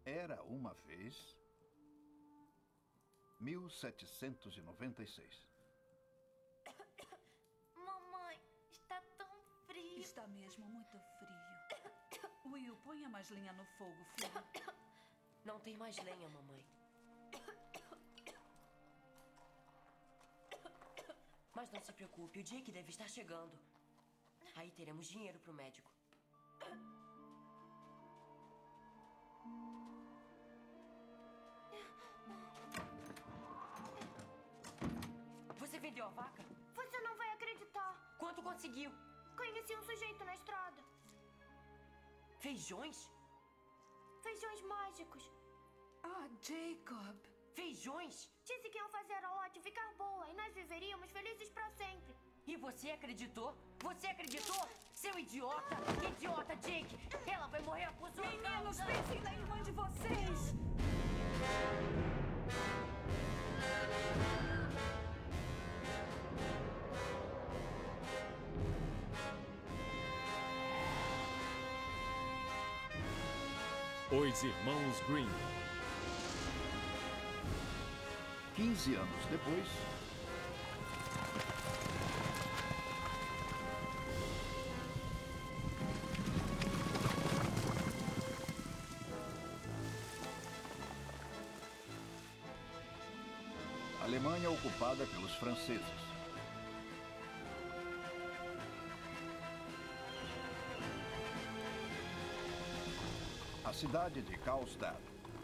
Era uma vez 1796. Mamãe, está tão frio. Está mesmo muito frio. Will, ponha mais lenha no fogo, filho. Não tem mais lenha, mamãe. Mas não se preocupe, o Jake deve estar chegando. Aí teremos dinheiro para o médico. Você vendeu a vaca? Você não vai acreditar. Quanto conseguiu? Conheci um sujeito na estrada. Feijões? Feijões mágicos. Ah, Jacob. Feijões? Disse que iam fazer a lote ficar boa e nós viveríamos felizes para sempre. E você acreditou? Você acreditou? Seu idiota! Idiota, Jake! Ela vai morrer por sua Meninos, causa! pensem na irmã de vocês! Os Irmãos Green. 15 anos depois, Alemanha ocupada pelos franceses. A cidade de Karlstad.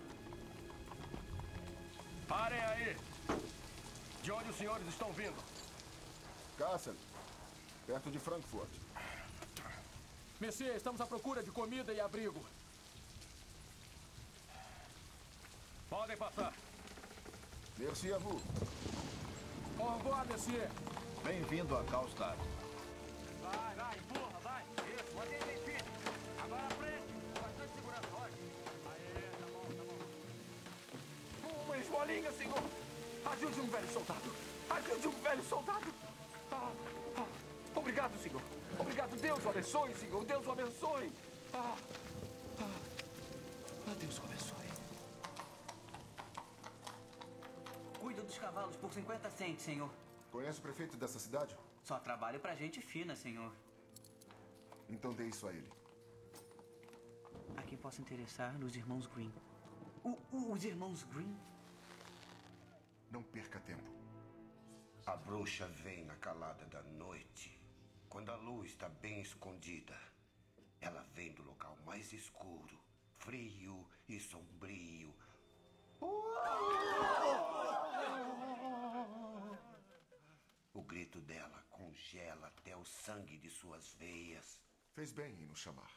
Parem aí! De onde os senhores estão vindo? Kassel, perto de Frankfurt. Messias, estamos à procura de comida e abrigo. Podem passar. Merci a vous. Au revoir, Messias. Bem-vindo a Karlstad. Vai, empurra, vai. Isso, mantém bem firme. Agora à frente. Bastante segurança, olha. Aê, tá bom. Uma esmolinha, senhor! Ajude um velho soldado! Ajude um velho soldado! Obrigado, senhor! Obrigado! Deus o abençoe, senhor! Deus o abençoe! Deus o abençoe! Cuido dos cavalos por 50 cents, senhor. Conhece o prefeito dessa cidade? Só trabalho pra gente fina, senhor. Então dê isso a ele. A quem possa interessar nos irmãos Green. Os irmãos Green? Não perca tempo. A bruxa vem na calada da noite. Quando a luz está bem escondida, ela vem do local mais escuro, frio e sombrio. O grito dela congela até o sangue de suas veias. Fez bem em nos chamar.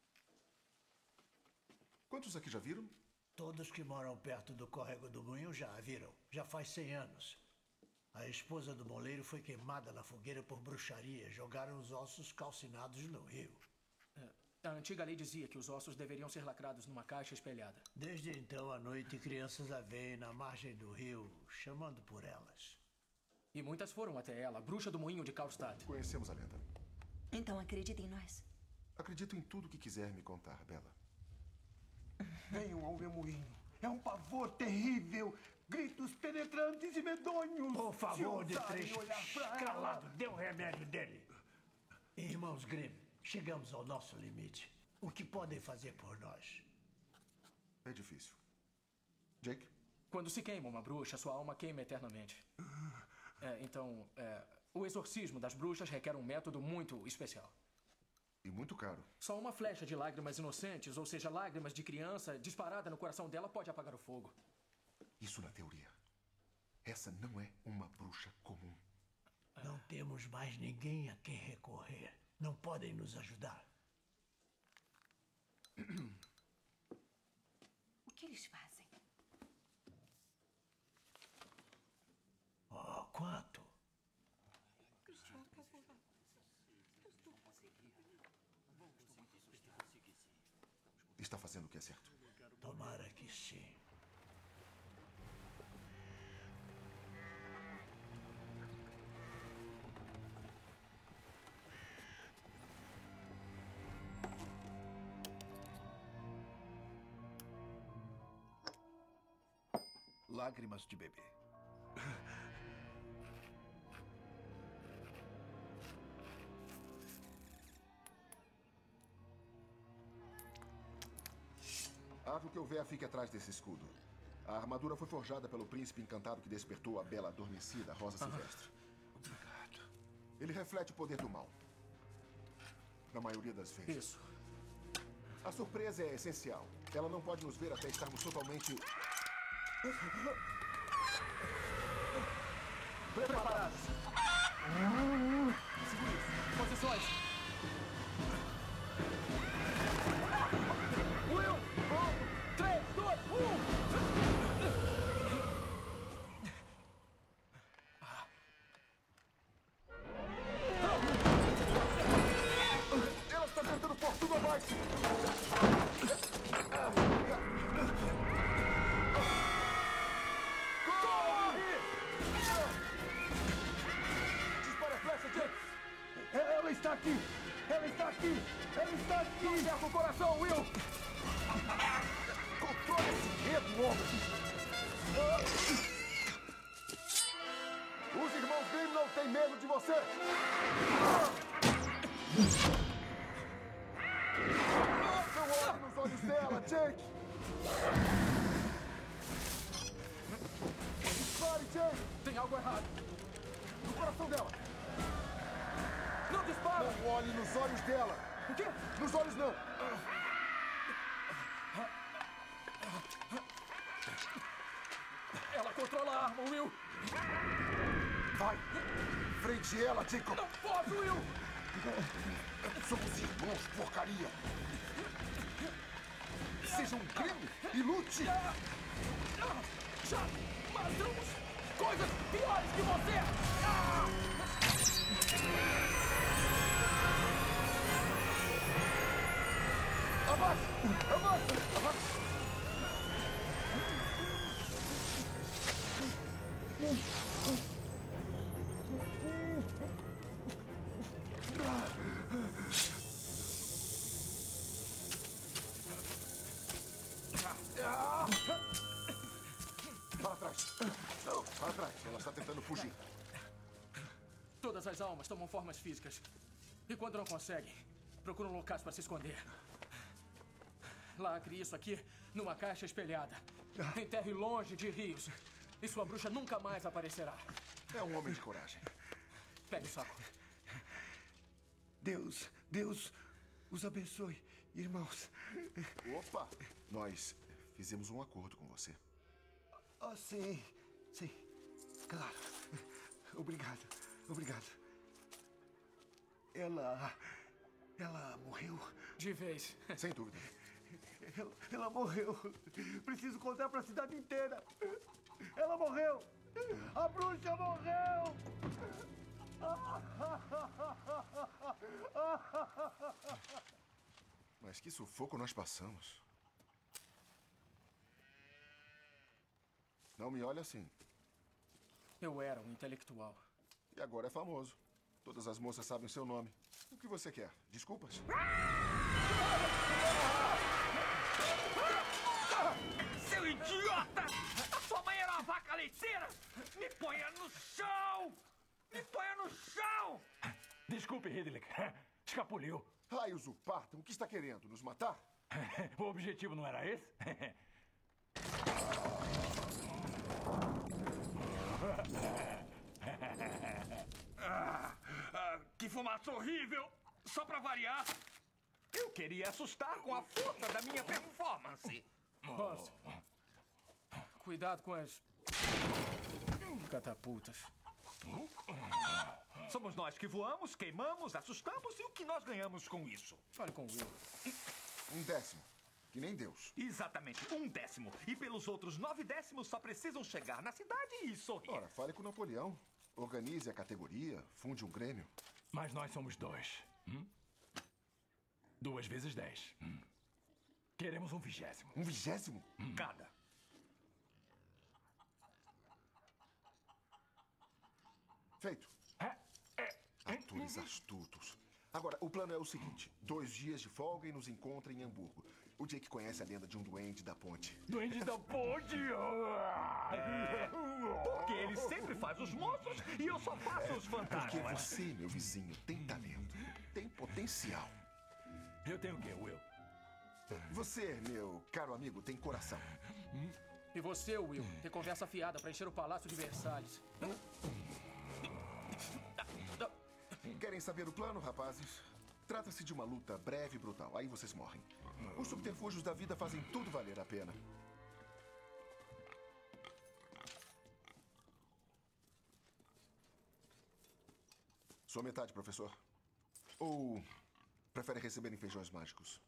Quantos aqui já viram? Todos que moram perto do córrego do Moinho já a viram. Já faz 100 anos. A esposa do moleiro foi queimada na fogueira por bruxaria. Jogaram os ossos calcinados no rio. A antiga lei dizia que os ossos deveriam ser lacrados numa caixa espelhada. Desde então, à noite, crianças a veem na margem do rio, chamando por elas. E muitas foram até ela, a bruxa do moinho de Karlstad. Conhecemos a lenda. Então acredita em nós. Acredito em tudo que quiser me contar, Bela. Venham ao meu moinho. É um pavor terrível. Gritos penetrantes e medonhos. Por favor, Se ousarem Dietrich, olhar pra calado. ela. Dê o remédio dele. Irmãos Grimm, chegamos ao nosso limite. O que podem fazer por nós? É difícil. Jake? Quando se queima uma bruxa, sua alma queima eternamente. Então, o exorcismo das bruxas requer um método muito especial. E muito caro. Só uma flecha de lágrimas inocentes, ou seja, lágrimas de criança, disparada no coração dela pode apagar o fogo. Isso na teoria. Essa não é uma bruxa comum. Não temos mais ninguém a quem recorrer. Não podem nos ajudar. O que eles fazem? Oh, quanto? Está fazendo o que é certo. Tomara que sim. lágrimas de bebê. Árvore que houver, fique atrás desse escudo. A armadura foi forjada pelo príncipe encantado que despertou a bela adormecida Rosa Silvestre. Obrigado. Ele reflete o poder do mal. Na maioria das vezes. Isso. A surpresa é essencial. Ela não pode nos ver até estarmos totalmente... preparados. Segure isso. Posições. Will! 3, 2, 1! Ela está tentando por tudo abaixo! Corre! Dispara a flecha, Jake! Ela está aqui! Ela está aqui! Ela está aqui! Não cerca o coração, Will! Controle esse medo, homem! Os irmãos Grimm não têm medo de você! Não olhe nos olhos dela, Jake! Dispare, Jake! Tem algo errado. No coração dela! Não dispara! Não olhe nos olhos dela! O quê? Nos olhos não! Ela controla a arma, Will! Vai! Frente ela, Jacob! Não posso, Will! Somos irmãos, porcaria! Seja um crime e lute! Já matamos coisas piores que você! Abaixe! Abaixe! Abaixe! Para trás! Para trás! Ela está tentando fugir. Todas as almas tomam formas físicas. E quando não conseguem, procuram locais para se esconder. Lacre isso aqui numa caixa espelhada. Enterre longe de rios. E sua bruxa nunca mais aparecerá. É um homem de coragem. Pegue o saco. Deus os abençoe, irmãos. Opa! Nós fizemos um acordo com você. Oh, sim. Sim. Claro. Obrigado. Obrigado. Ela morreu? De vez. Sem dúvida. Ela morreu. Preciso contar para a cidade inteira. Ela morreu. A bruxa morreu. Mas que sufoco nós passamos. Não me olhe assim. Eu era um intelectual. E agora é famoso. Todas as moças sabem o seu nome. O que você quer? Desculpas? Seu idiota! A sua mãe era uma vaca leiteira! Me ponha no chão! Me ponha no chão! Desculpe, Ridley. Escapuliu. Raios o partam. O que está querendo? Nos matar? O objetivo não era esse? Que fumaça horrível! Só pra variar, eu queria assustar com a força da minha performance. Posso? Cuidado com as catapultas. Somos nós que voamos, queimamos, assustamos e o que nós ganhamos com isso? Fale com o Will. 1/10. Que nem Deus. Exatamente, 1/10. E pelos outros 9/10 só precisam chegar na cidade e sorrir. Ora, fale com Napoleão. Organize a categoria, funde um grêmio. Mas nós somos 2. 2 vezes 10. Queremos um 20º. Um 20º? Cada. Feito. Atores astutos. Agora, o plano é o seguinte. 2 dias de folga e nos encontra em Hamburgo. O Jake conhece a lenda de um duende da ponte. Duende da ponte? faz os monstros e eu só faço os fantasmas. Porque você, meu vizinho, tem talento. Tem potencial. Eu tenho o quê, Will? Você, meu caro amigo, tem coração. E você, Will, tem conversa fiada pra encher o Palácio de Versalhes. Querem saber o plano, rapazes? Trata-se de uma luta breve e brutal. Aí vocês morrem. Os subterfúgios da vida fazem tudo valer a pena. Sua metade, professor. Ou prefere receber em feijões mágicos?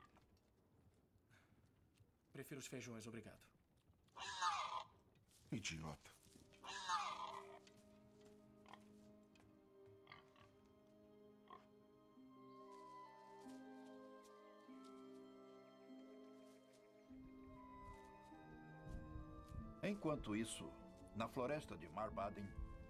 Prefiro os feijões, obrigado. Idiota. Enquanto isso, na floresta de Marbaden,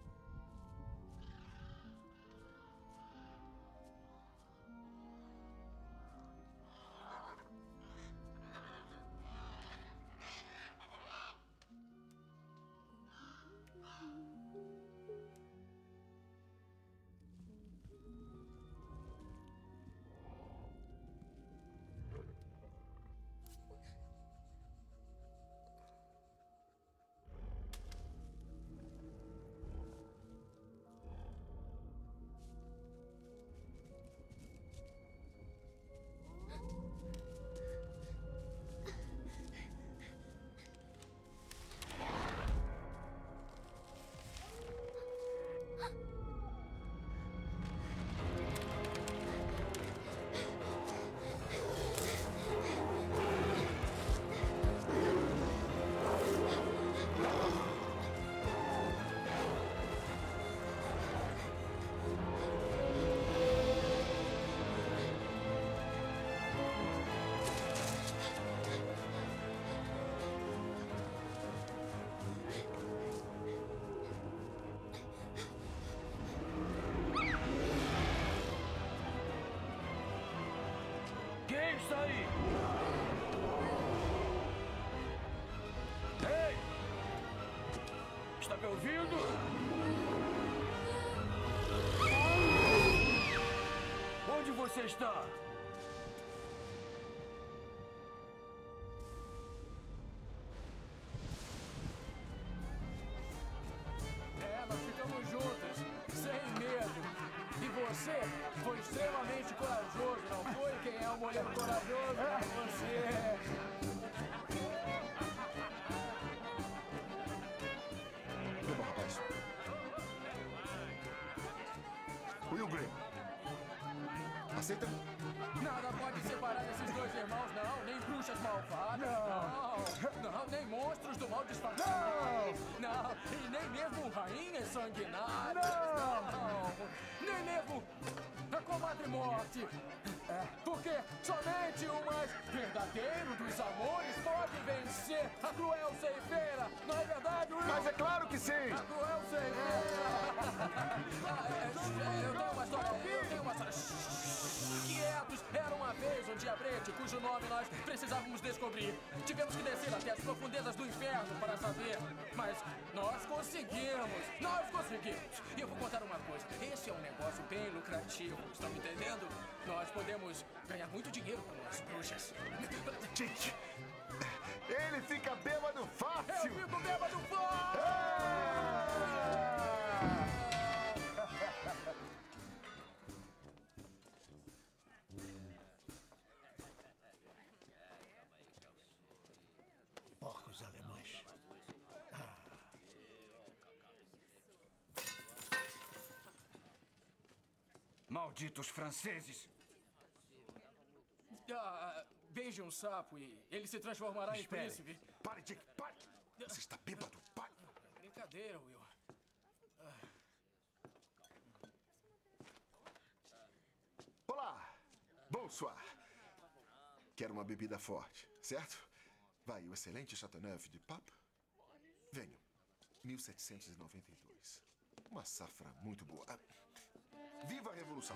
Quem está aí? Ei! Está me ouvindo? Onde você está? Nós ficamos juntos, sem medo. E você foi extremamente corajoso, não foi? Quem é o moleque corajoso? É você. Bom, rapaz. Will Green. Aceita? Nada pode separar esses dois irmãos, não. Nem bruxas malvadas. Não, nem monstros do mal disfarçados. Não, e nem mesmo rainhas sanguinárias. Não, nem mesmo a comadre morte. Porque somente o mais verdadeiro dos amores pode vencer a cruel ceifeira. Não é verdade, Will? Mas é claro que sim! A cruel ceifeira. Eu tenho uma história. Quietos, era uma vez um diabrete cujo nome nós precisávamos descobrir. Tivemos que descer até as profundezas do inferno para saber. Mas nós conseguimos! Nós conseguimos! E eu vou contar uma coisa. Esse é um negócio bem lucrativo, estão me entendendo? Nós podemos ganhar muito dinheiro com as bruxas. Gente, ele fica bêbado fácil! Eu fico bêbado fácil! Porcos alemães. Malditos franceses! Beije um sapo e ele se transformará em príncipe. Pare, Jake, pare! Você está bêbado, pare! Brincadeira, Will. Olá! Bonsoir! Quero uma bebida forte, certo? Vai, o excelente Chateauneuf de Pape? Venham. 1792. Uma safra muito boa. Viva a Revolução!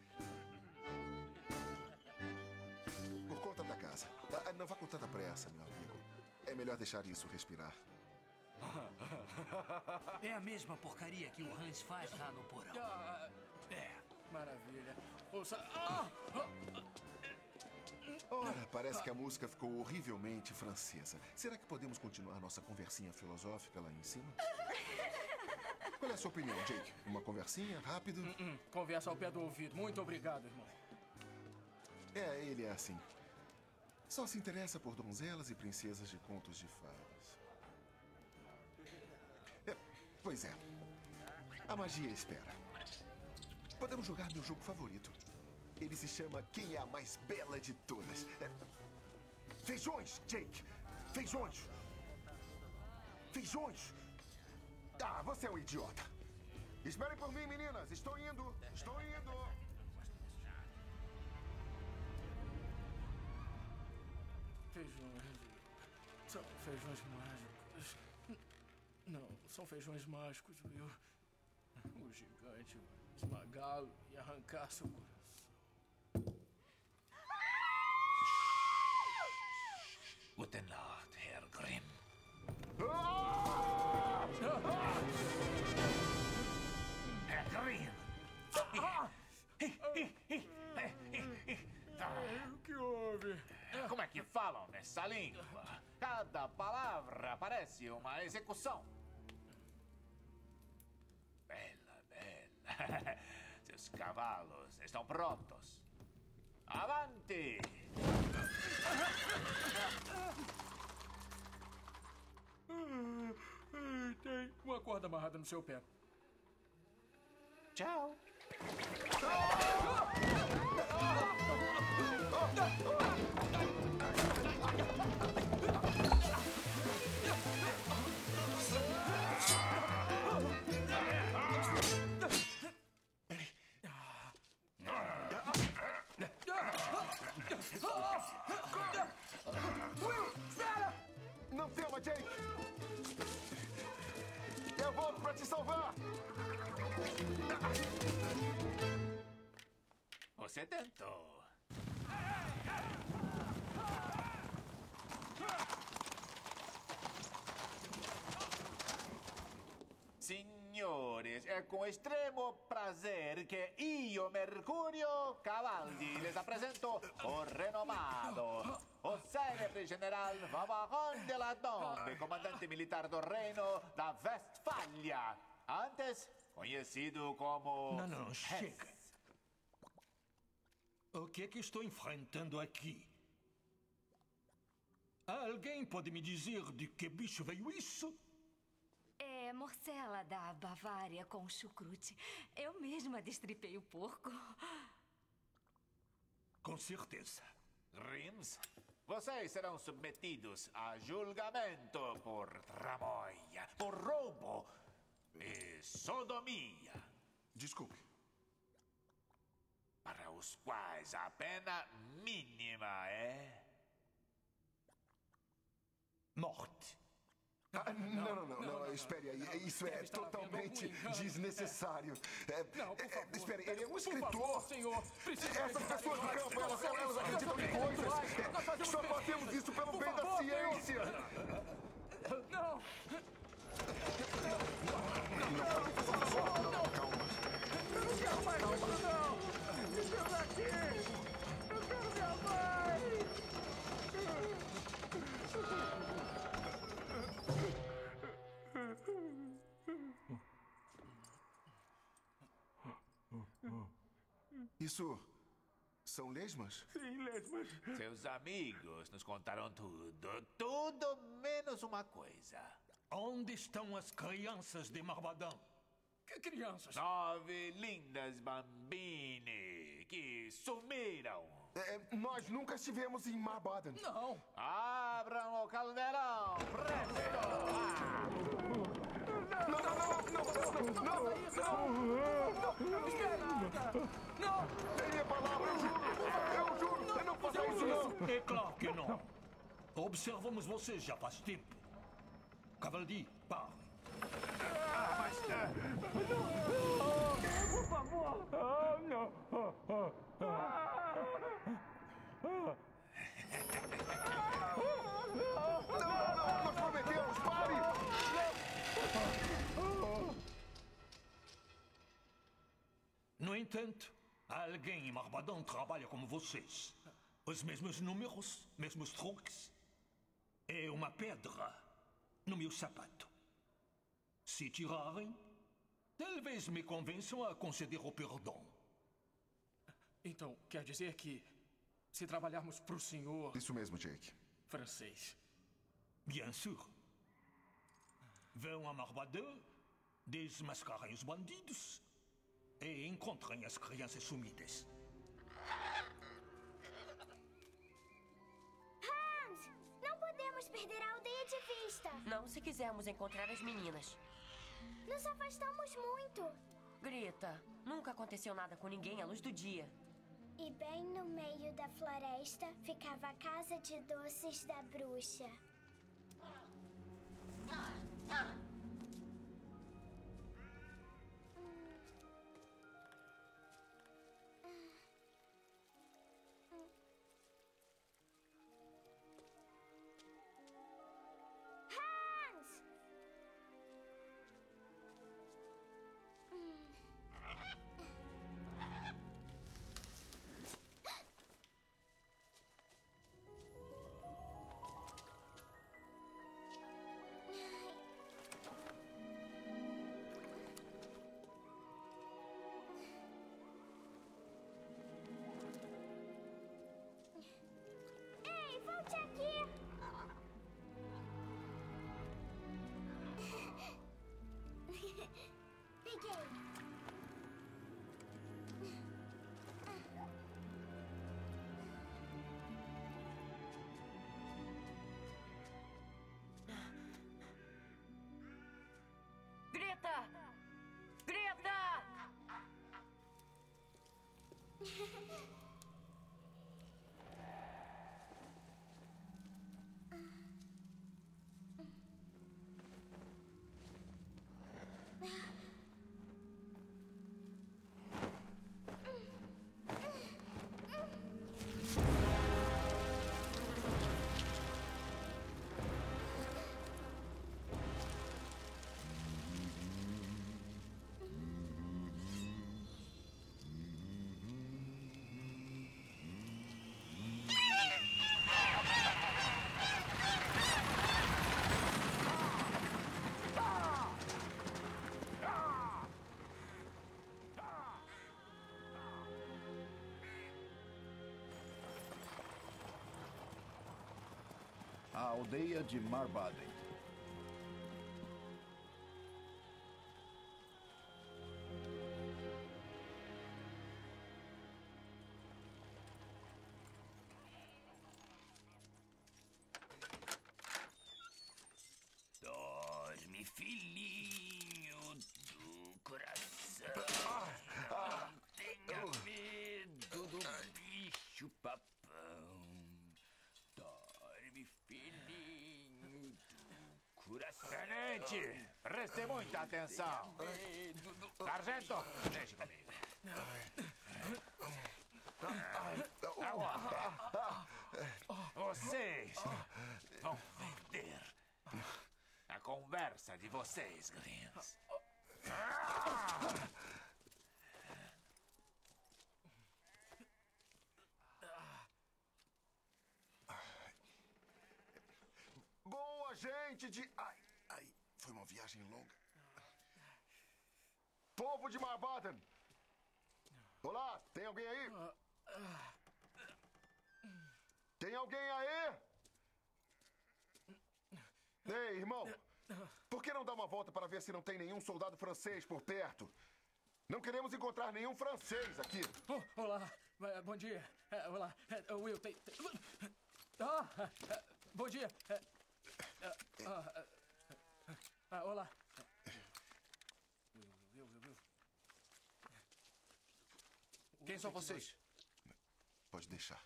Por conta da casa. Não vá com tanta pressa, meu amigo. É melhor deixar isso respirar. É a mesma porcaria que o Hans faz lá no porão. Maravilha. Ouça... Ora, parece que a música ficou horrivelmente francesa. Será que podemos continuar nossa conversinha filosófica lá em cima? Qual é a sua opinião, Jake? Uma conversinha, rápido? Conversa ao pé do ouvido. Muito obrigado, irmão. Ele é assim. Só se interessa por donzelas e princesas de contos de fadas. Pois é. A magia espera. Podemos jogar meu jogo favorito. Ele se chama Quem é a Mais Bela de Todas. Feijões, Jake! Feijões! Feijões! Ah, você é um idiota! Esperem por mim, meninas! Estou indo! Estou indo! Feijões... São feijões mágicos. Não, são feijões mágicos, viu? O gigante vai esmagá-lo e arrancar seu coração. Guten Nacht, Herr Grimm. Herr Grimm! O que houve? Como é que falam nessa língua? Cada palavra parece uma execução. Bela, bela. Seus cavalos estão prontos. Avante! Tem uma corda amarrada no seu pé. Tchau. Will, espera! Não tema, Jake! Eu volto pra te salvar! Você tentou. Senhores, é com extremo prazer que eu, Mercúrio Cavalli, les apresento o renomado, o célebre general Vavaron de la Dombe, comandante militar do reino da Westfália, antes conhecido como... Não, chega. O que é que estou enfrentando aqui? Alguém pode me dizer de que bicho veio isso? É morcela da Bavária com chucrute. Eu mesma destripei o porco. Com certeza. Grimms, vocês serão submetidos a julgamento por tramóia, por roubo e sodomia. Desculpe. Para os quais a pena mínima é... morte. Não, espere aí. Isso é totalmente desnecessário. Espere, ele é um escritor. Essas pessoas do campo, elas acreditam em coisas. Só fazemos isso pelo bem da ciência. Não! Calma. Eu não quero mais isso, não! Me deixa aqui! Eu quero minha mãe! Isso são lesmas? Sim, lesmas. Seus amigos nos contaram tudo menos uma coisa. Onde estão as crianças de Marbadão? Que crianças? 9 lindas bambine que sumiram. Nós nunca estivemos em Marbaden. Não. Abram o caldeirão, presto! Não! Tem minha palavra, eu juro! Eu não faço isso, não! É claro que não. Observamos vocês já faz tempo. Cavaldi, pare. Por favor! Não! Nós prometemos, pare! portanto, alguém em Marbadão trabalha como vocês. Os mesmos números, mesmos truques. É uma pedra no meu sapato. Se tirarem, talvez me convençam a conceder o perdão. Então, quer dizer que se trabalharmos para o senhor... Isso mesmo, Jake. Francês. Bien sûr. Vão a Marbadão, desmascarem os bandidos e encontrem as crianças sumidas. Hans, não podemos perder a aldeia de vista. Não se quisermos encontrar as meninas. Nos afastamos muito. Greta, nunca aconteceu nada com ninguém à luz do dia. E bem no meio da floresta ficava a casa de doces da bruxa. Ei, volte aqui! Peguei. Greta! Greta! A aldeia de Marbaden. Dorme, filhinho do coração. Não tenha medo do bicho papão. Dorme, filhinho do coração. Tenente, preste muita atenção. Sargento, deixe comigo. Agora, vocês vão vender a conversa de vocês, gringos. Boa, gente de... Ai, foi uma viagem longa. Povo de Marbaden! Olá, tem alguém aí? Tem alguém aí? Ei, irmão, por que não dar uma volta para ver se não tem nenhum soldado francês por perto? Não queremos encontrar nenhum francês aqui. Olá, bom dia. Olá, Will, tem... bom dia. Olá. Will. Quem são vocês? Pode deixar.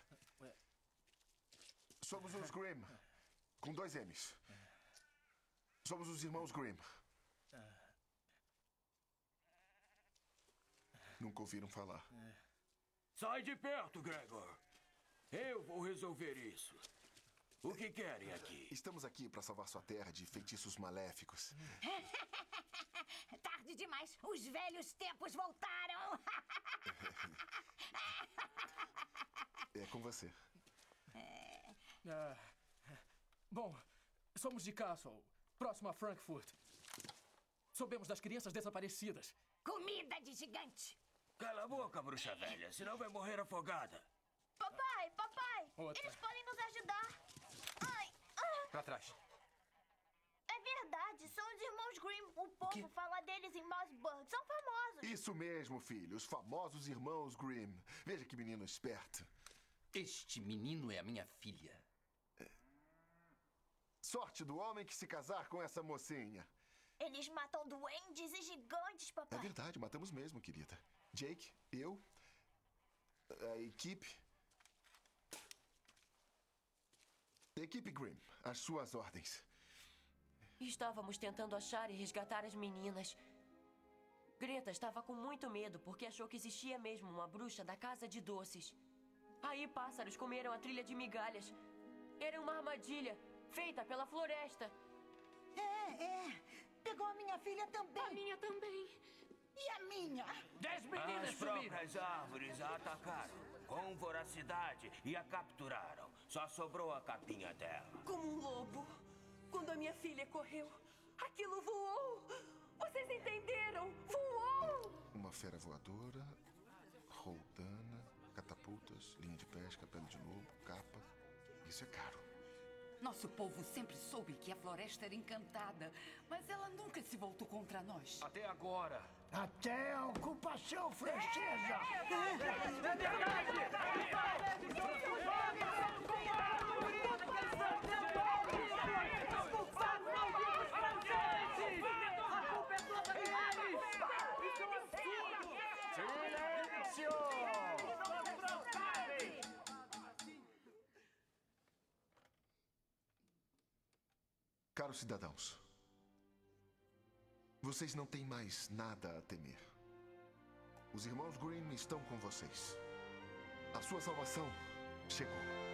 Somos os Grimm, com 2 M's. Somos os irmãos Grimm. Nunca ouviram falar. Sai de perto, Gregor. Eu vou resolver isso. O que querem aqui? Estamos aqui para salvar sua terra de feitiços maléficos. Tarde demais. Os velhos tempos voltaram. É com você. Bom, somos de Castle, próximo a Frankfurt. Soubemos das crianças desaparecidas. Comida de gigante! Cala a boca, bruxa velha, senão vai morrer afogada. Papai, papai! Outra. Eles podem nos ajudar. Ai! Pra trás. É verdade, são os irmãos Grimm. O povo fala deles em Mossburg. São famosos. Isso mesmo, filho. Os famosos irmãos Grimm. Veja que menino esperto. Este menino é a minha filha. Sorte do homem que se casar com essa mocinha. Eles matam duendes e gigantes, É papai. verdade, matamos mesmo, querida. Jake, eu, a equipe... Equipe Grimm, às suas ordens. Estávamos tentando achar e resgatar as meninas. Greta estava com muito medo porque achou que existia mesmo uma bruxa da Casa de Doces. Aí pássaros comeram a trilha de migalhas. Era uma armadilha feita pela floresta. Pegou a minha filha também. A minha também. E a minha? 10 meninas próprias árvores a atacaram com voracidade e a capturaram. Só sobrou a capinha dela. Como um lobo. Quando a minha filha correu, aquilo voou. Vocês entenderam? Voou! Uma fera voadora, roldana, catapultas, linha de pesca, pele de lobo, capa. Isso é caro. Nosso povo sempre soube que a floresta era encantada, mas ela nunca se voltou contra nós. Até agora. Até a ocupação francesa! Caros cidadãos, vocês não têm mais nada a temer. Os irmãos Grimm estão com vocês. A sua salvação chegou.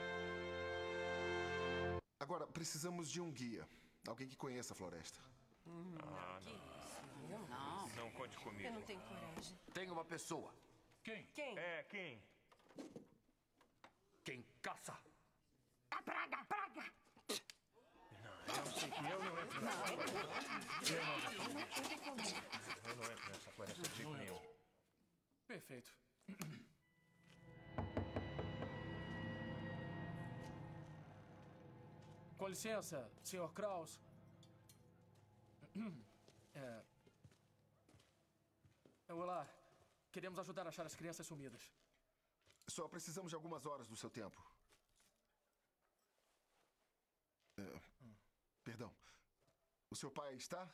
Agora, precisamos de um guia. Alguém que conheça a floresta. Não. Não conte comigo. Eu não tenho coragem. Tem uma pessoa. Quem? Quem? Quem? Quem caça. A praga! Eu não entro nessa. Eu não entro nessa floresta de jeito nenhum. Perfeito. Com licença, Sr. Kraus. Olá. Queremos ajudar a achar as crianças sumidas. Só precisamos de algumas horas do seu tempo. Perdão. O seu pai está?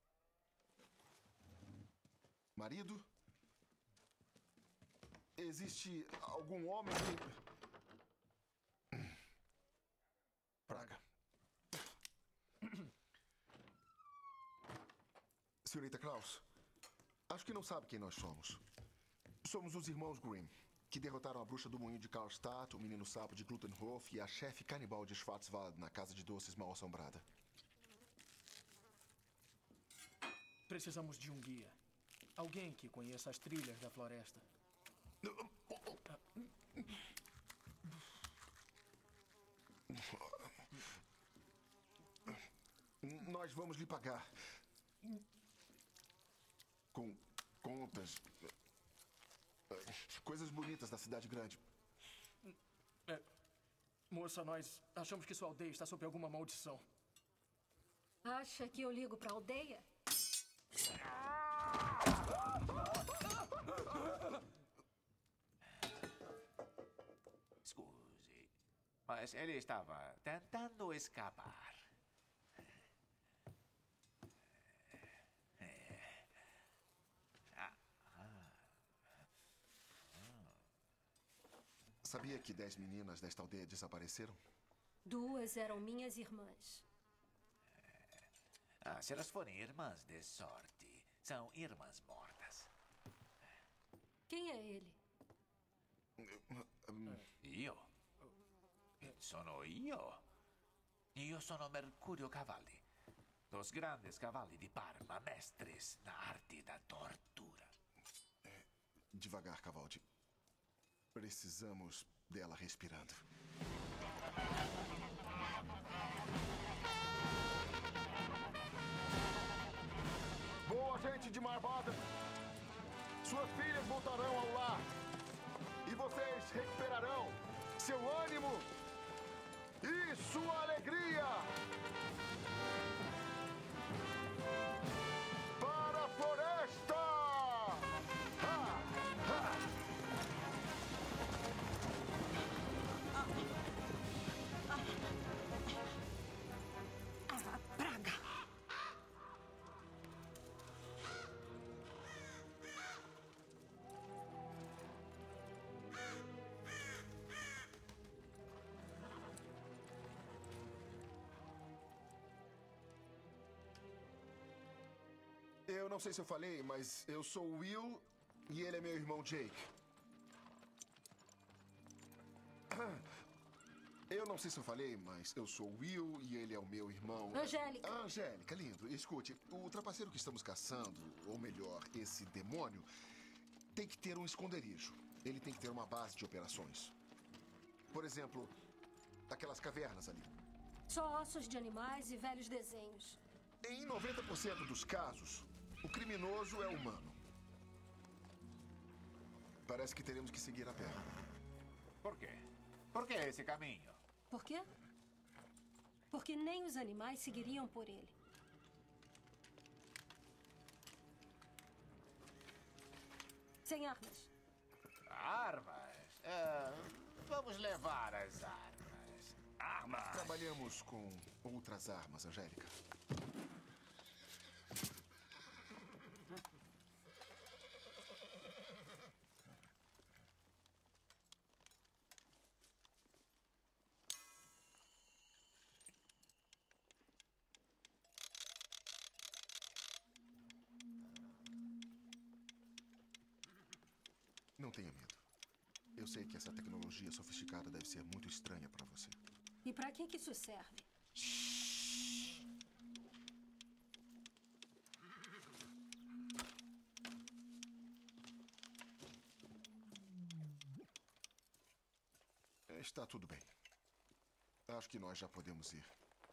Marido? Existe algum homem que... Praga. Senhorita Kraus, acho que não sabe quem nós somos. Somos os irmãos Grimm, que derrotaram a bruxa do moinho de Karlstadt, o menino sapo de Glutenhof e a chefe canibal de Schwarzwald na Casa de Doces Mal Assombrada. Precisamos de um guia. Alguém que conheça as trilhas da floresta. Nós vamos lhe pagar. Com contas. Coisas bonitas da cidade grande. Moça, nós achamos que sua aldeia está sob alguma maldição. Acha que eu ligo pra aldeia? Scusi, mas ele estava tentando escapar. Sabia que 10 meninas desta aldeia desapareceram? 2 eram minhas irmãs. Se elas forem irmãs de sorte, são irmãs mortas. Quem é ele? Io? Sono io? Io sono Mercurio Cavalli, dos grandes cavalli di Parma, mestres na arte da tortura. Devagar, Cavaldi. Precisamos dela respirando. Boa, gente de Marbada! Suas filhas voltarão ao lar. E vocês recuperarão seu ânimo e sua alegria. Para a floresta! Praga! Eu não sei se eu falei, mas eu sou o Will e ele é meu irmão Jake. Eu não sei se eu falei, mas eu sou o Will e ele é o meu irmão... Angélica. Angélica, lindo. Escute, o trapaceiro que estamos caçando, ou melhor, esse demônio, tem que ter um esconderijo. Ele tem que ter uma base de operações. Por exemplo, aquelas cavernas ali. Só ossos de animais e velhos desenhos. Em 90% dos casos, o criminoso é humano. Parece que teremos que seguir a pé. Por quê? Por que esse caminho? Por quê? Porque nem os animais seguiriam por ele. Sem armas. Armas? Vamos levar as armas. Armas! Trabalhamos com outras armas, Angélica. Não tenha medo. Eu sei que essa tecnologia sofisticada deve ser muito estranha para você. E para que isso serve? Está tudo bem. Acho que nós já podemos ir.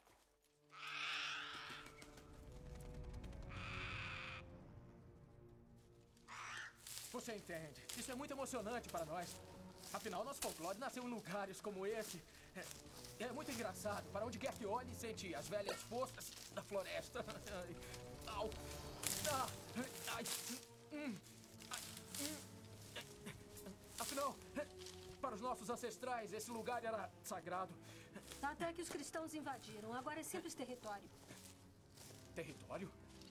Você entende. Isso é muito emocionante para nós. Afinal, nosso folclore nasceu em lugares como esse. É muito engraçado. Para onde quer que olhe, sente as velhas forças da floresta. Au. Ai. Afinal, para os nossos ancestrais, esse lugar era sagrado. Até que os cristãos invadiram. Agora é simples território. Território?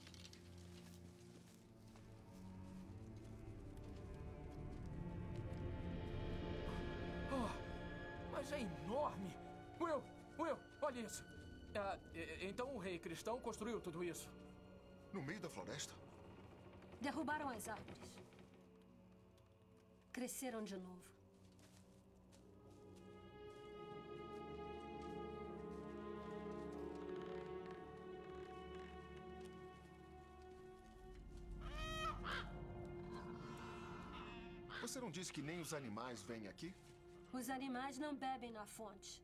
Mas é enorme! Will, olha isso! Então o rei cristão construiu tudo isso? No meio da floresta? Derrubaram as árvores. Cresceram de novo. Você não disse que nem os animais vêm aqui? Os animais não bebem na fonte.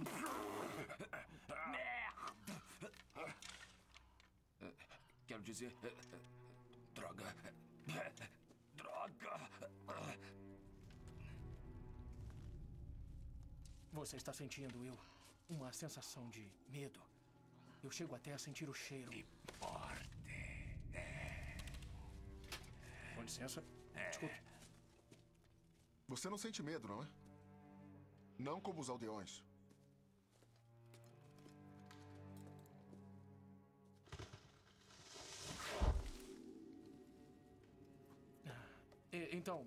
Quero dizer... Droga. Droga. Você está sentindo, Will, uma sensação de medo. Eu chego até a sentir o cheiro. Com licença. Desculpe. Você não sente medo, não é? Não como os aldeões. Então,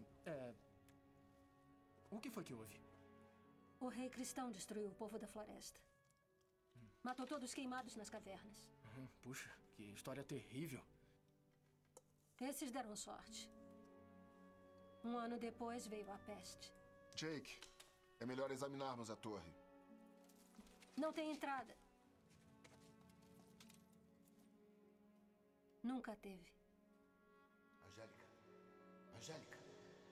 o que foi que houve? O rei cristão destruiu o povo da floresta. Matou todos queimados nas cavernas. Puxa, que história terrível. Esses deram sorte. 1 ano depois veio a peste. Jake, é melhor examinarmos a torre. Não tem entrada. Nunca teve. Angélica. Angélica.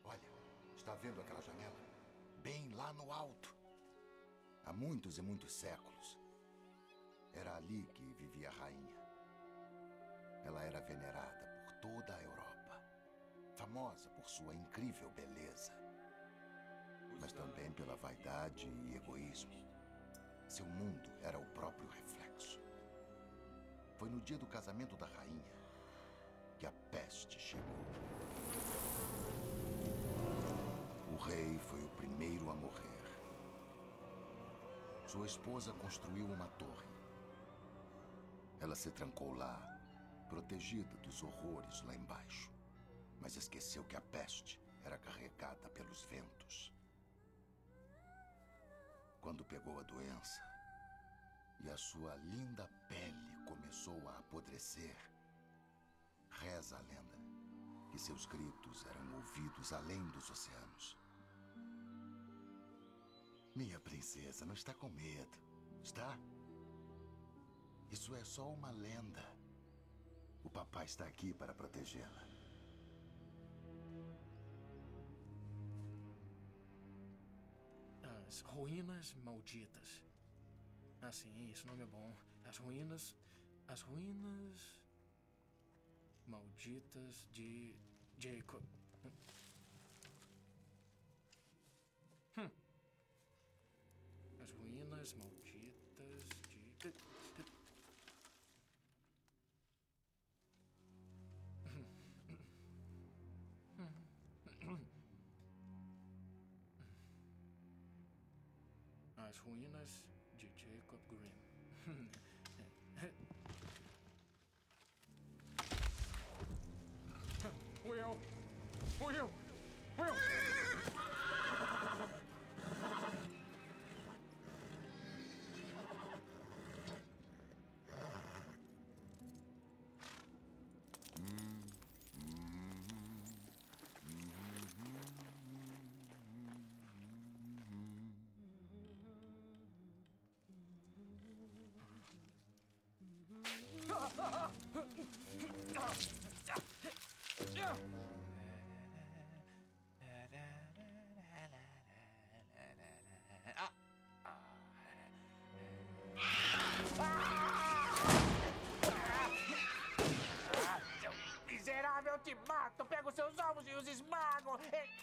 Olha, está vendo aquela janela? Bem lá no alto. Há muitos e muitos séculos, era ali que vivia a rainha. Ela era venerada por toda a Europa, famosa por sua incrível beleza, mas também pela vaidade e egoísmo. Seu mundo era o próprio reflexo. Foi no dia do casamento da rainha que a peste chegou. O rei foi o primeiro a morrer. Sua esposa construiu uma torre. Ela se trancou lá, protegida dos horrores lá embaixo, mas esqueceu que a peste era carregada pelos ventos. Quando pegou a doença e a sua linda pele começou a apodrecer, reza a lenda que seus gritos eram ouvidos além dos oceanos. Minha princesa não está com medo, está? Isso é só uma lenda. O papai está aqui para protegê-la. As ruínas malditas. Ah, sim, esse nome é bom. As ruínas malditas de Jacob. As ruínas malditas de... As ruínas de Jacob Grimm. Will! Will! Will! Seu miserável, eu te mato! Pego seus ovos e os esmago!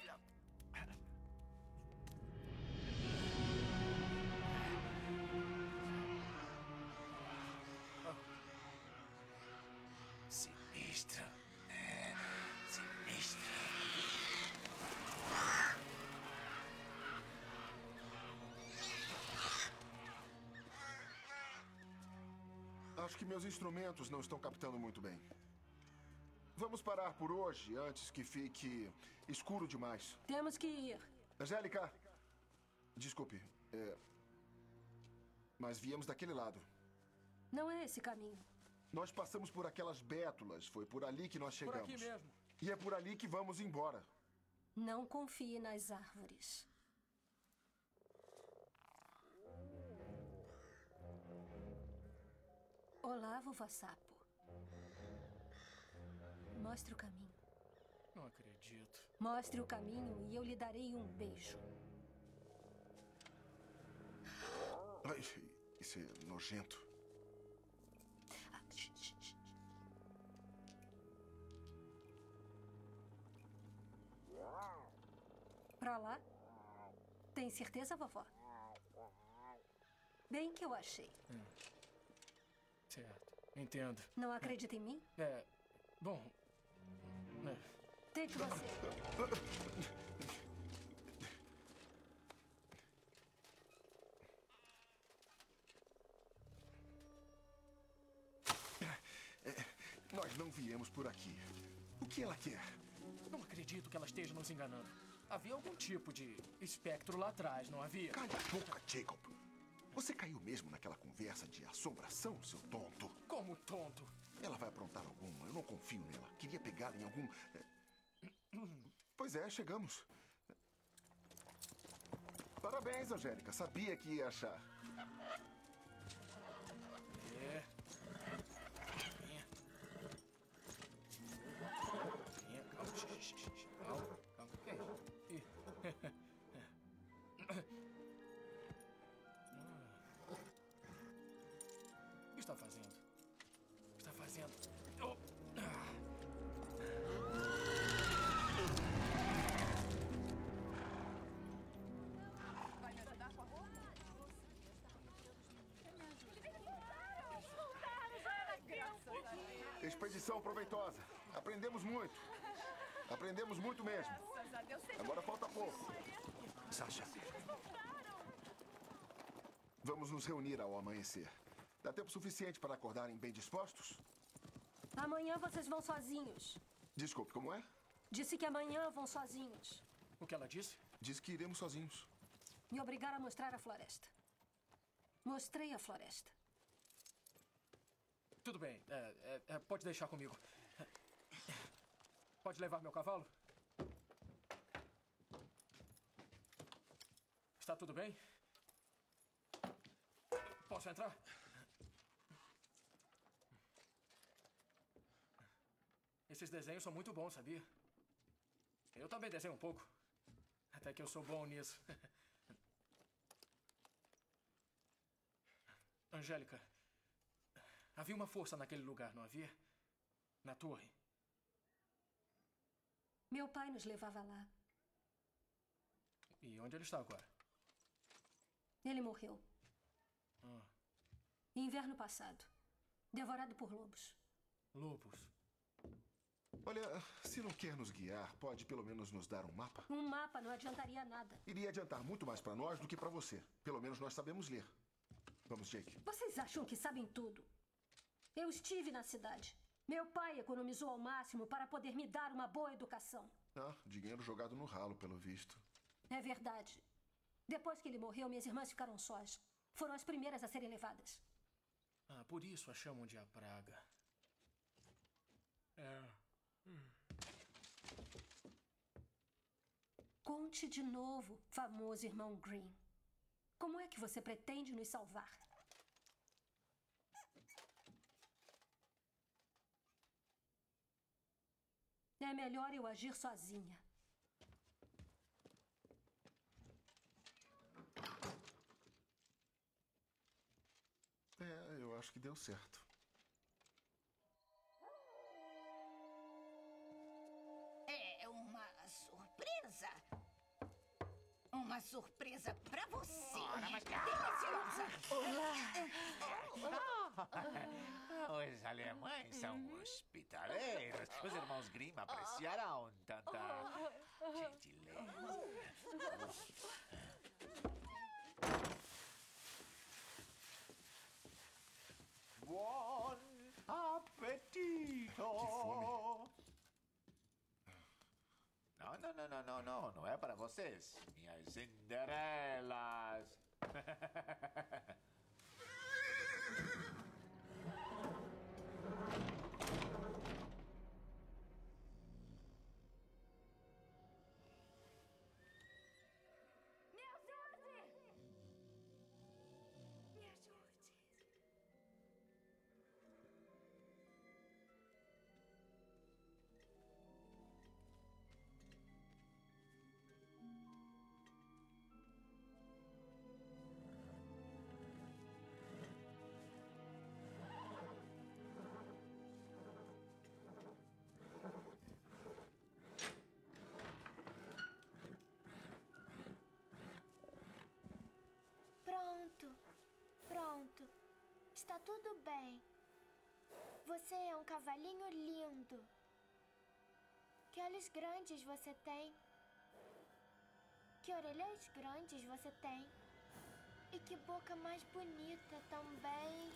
Sinistro. Sinistro. Acho que meus instrumentos não estão captando muito bem. Vamos parar por hoje, antes que fique escuro demais. Temos que ir. Angélica, desculpe, mas viemos daquele lado. Não é esse caminho. Nós passamos por aquelas bétulas, foi por ali que nós chegamos. Por aqui mesmo. E é por ali que vamos embora. Não confie nas árvores. Olá, vovó Sapo. Mostre o caminho. Não acredito. Mostre o caminho e eu lhe darei um beijo. Ai, isso é nojento. Pra lá? Tem certeza, vovó? Bem que eu achei. Certo, entendo. Não acredita em mim? Bom... Tente você. Nós não viemos por aqui. O que ela quer? Não acredito que ela esteja nos enganando. Havia algum tipo de espectro lá atrás, não havia? Cala a boca, Jacob. Você caiu mesmo naquela conversa de assombração, seu tonto? Como tonto? Ela vai aprontar alguma. Eu não confio nela. Queria pegá-la em algum... Pois é, chegamos. Parabéns, Angélica. Sabia que ia achar. Calma. está fazendo? Está fazendo... Oh. Vai me ajudar com a roupa? Expedição proveitosa. Aprendemos muito. Aprendemos muito mesmo. Agora falta pouco. Sasha. Vamos nos reunir ao amanhecer. Dá tempo suficiente para acordarem bem dispostos? Amanhã vocês vão sozinhos. Desculpe, como é? Disse que amanhã vão sozinhos. O que ela disse? Disse que iremos sozinhos. Me obrigaram a mostrar a floresta. Mostrei a floresta. Tudo bem. Pode deixar comigo. Pode levar meu cavalo? Está tudo bem? Posso entrar? Esses desenhos são muito bons, sabia? Eu também desenho um pouco. Até que eu sou bom nisso. Angélica, havia uma força naquele lugar, não havia? Na torre. Meu pai nos levava lá. E onde ele está agora? Ele morreu. Ah, Inverno passado. Devorado por lobos. lobos. Olha, se não quer nos guiar, pode pelo menos nos dar um mapa? Um mapa não adiantaria nada. Iria adiantar muito mais para nós do que para você. Pelo menos nós sabemos ler. Vamos, Jake. Vocês acham que sabem tudo? Eu estive na cidade. Meu pai economizou ao máximo para poder me dar uma boa educação. Ah, dinheiro jogado no ralo, pelo visto. É verdade. Depois que ele morreu, minhas irmãs ficaram sós. Foram as primeiras a serem levadas. Ah, por isso a chamam de a praga. Conte de novo, famoso irmão Green. Como é que você pretende nos salvar? É melhor eu agir sozinha. Eu acho que deu certo. É uma surpresa. Uma surpresa pra você. Ora, mas... Deliciosa. Os alemães são hospitaleiros. Os irmãos Grimm apreciarão tanta gentileza. Buon appetito! Não, não é para vocês, minhas Cinderelas. Pronto. Está tudo bem. Você é um cavalinho lindo. Que olhos grandes você tem. Que orelhas grandes você tem. E que boca mais bonita também.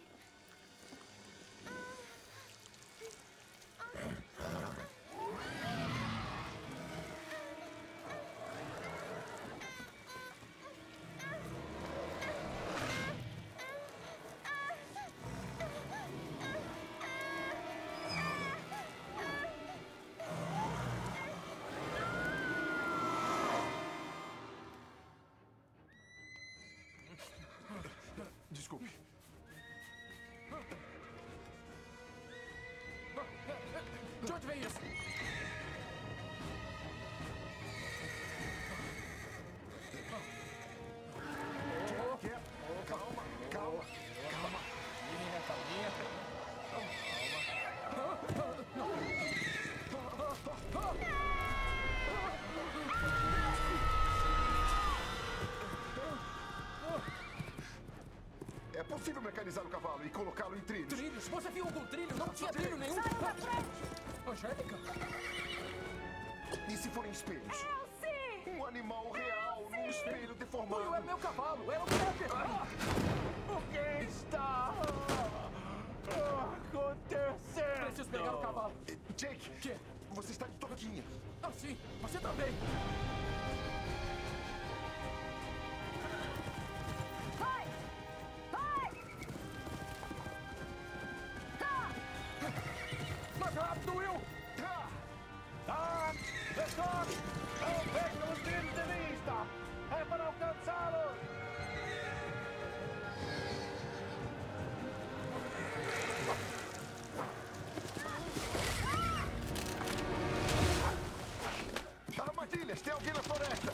Desculpe. De onde vem isso? Calma. Calminha. possível mecanizar o cavalo e colocá-lo em trilhos. Trilhos? Você viu algum trilho? Não tinha trilho nenhum. Saiam da frente! Angélica? E se forem espelhos? Elsie! Um animal real num espelho deformado. É meu cavalo. Era o Pepper. O que está acontecendo? Preciso pegar o cavalo. Jake, você está de toquinha. Ah, sim. Você também. Vai! Vai! Tá! Mais rápido, Will! Tá! Stop! Não percam os trilhos de vista! É para alcançá-los! Armadilhas! Tem alguém na floresta!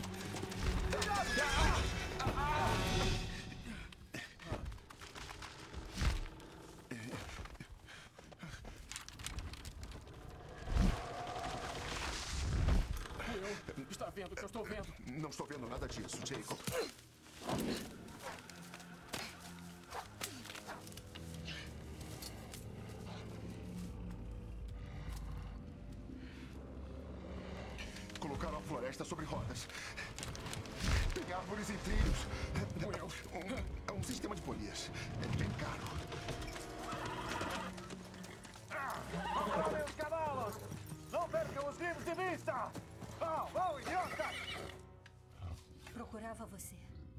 Will, está vendo o que eu estou vendo? Não estou vendo nada disso, Jacob. Colocaram a floresta sobre rodas. Tem árvores em trilhos. É um sistema de polias. É bem caro. Controlem os cavalos! Não percam os trilhos de vista! Oh, idiota! Procurava você.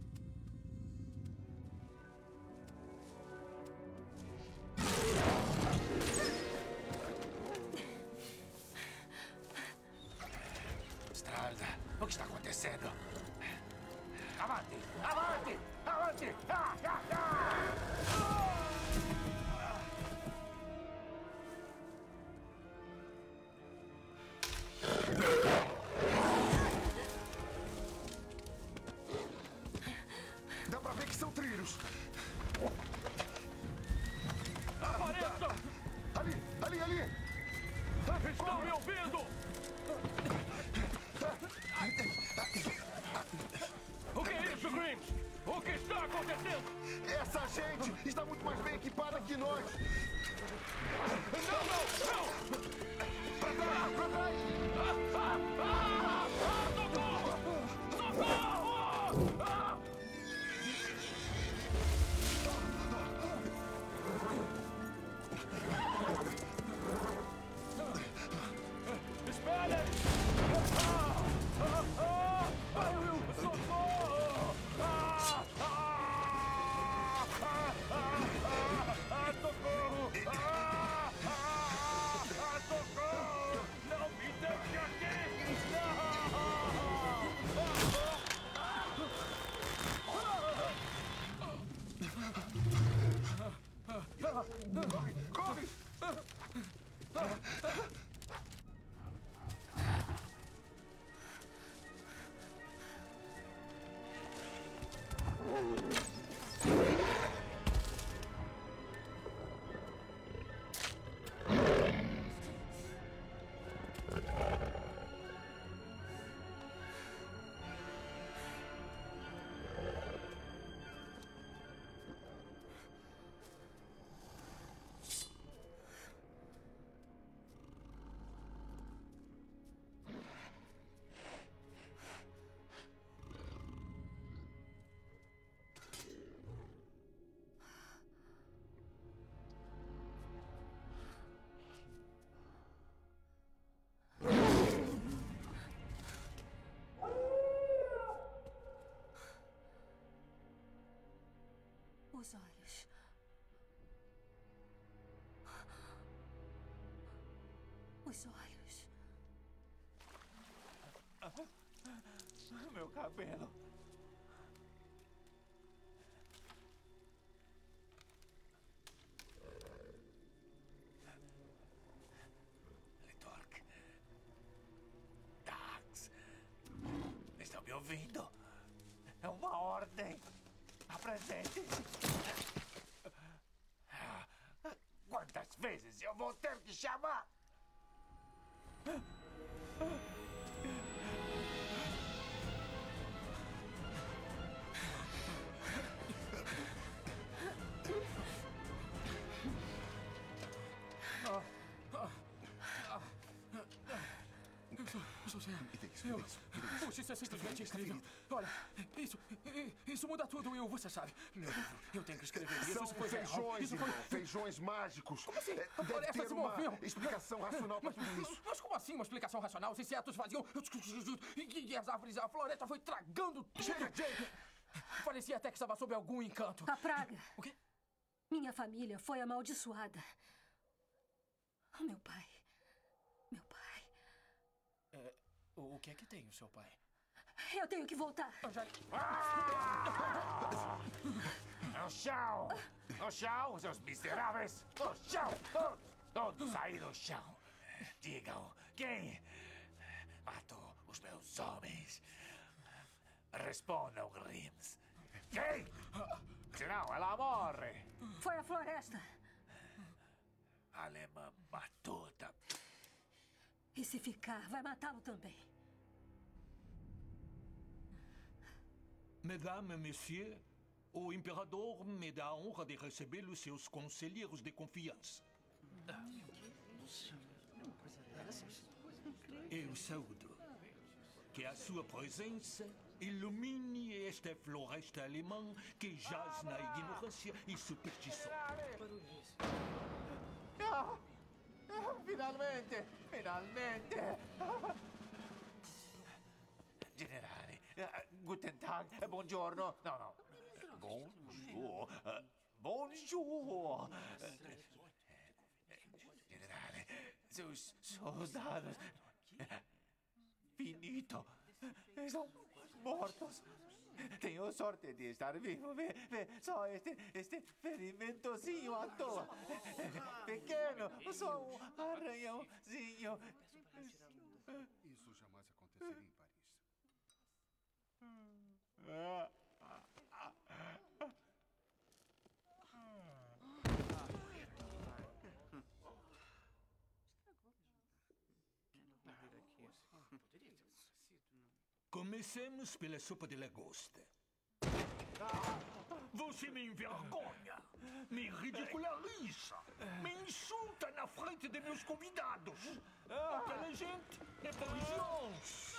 Estrada, o que está acontecendo? Avante! Avante! Avante! Ah, ah, ah! Dá pra ver que são trilhos. Apareçam! Ali! Ali! Ali! Estão me ouvindo? O que é isso, Grims? O que está acontecendo? Essa gente está muito mais bem equipada que nós. Não! Pra trás! Pra trás! Socorro! Socorro! Espere! Socorro! Socorro! Socorro! Não me deixe aqui! Corre! Os olhos. Os olhos. Meu cabelo. Litork. Dax. Estão me ouvindo? É uma ordem. Apresente-se. Quantas vezes eu vou ter que chamar? Suzanne. Puxa, isso é simplesmente incrível. Olha, isso muda tudo, Will, você sabe. Meu livro, eu tenho que escrever isso. São Isso foi real. feijões, Isso foi... irmão. Feijões mágicos. Como assim? A Deve floresta ter se uma moveu. explicação racional para tudo isso. Mas como assim uma explicação racional? Os insetos faziam... E as árvores, a floresta foi tragando tudo. Chega, Jake! Parecia até que estava sob algum encanto. A praga. O quê? Minha família foi amaldiçoada. Oh, meu pai. Meu pai. O que é que tem o seu pai? Eu tenho que voltar. No chão! No chão, seus miseráveis! No chão! Todos aí no chão! Digam, quem matou os meus homens? Respondam, Grims. Quem? Senão ela morre! Foi a floresta. A alemã matou também. E se ficar, vai matá-lo também. Mesdames, messieurs, o imperador me dá a honra de receber os seus conselheiros de confiança. Eu saúdo. Que a sua presença ilumine esta floresta alemã que jaz na ignorância e superstição. Finalmente! Finalmente! Generale, guten Tag, buongiorno. No. Bonjour. Bonjour. Generale, seus soldados... Finito. Estão mortos. Tenho sorte de estar vivo. Vê só este ferimentozinho à toa. Pequeno, só um arranhãozinho. Isso jamais aconteceria em Paris. Comecemos pela sopa de lagosta. Você me envergonha, me ridiculariza, me insulta na frente de meus convidados. Aquela gente é parisiense.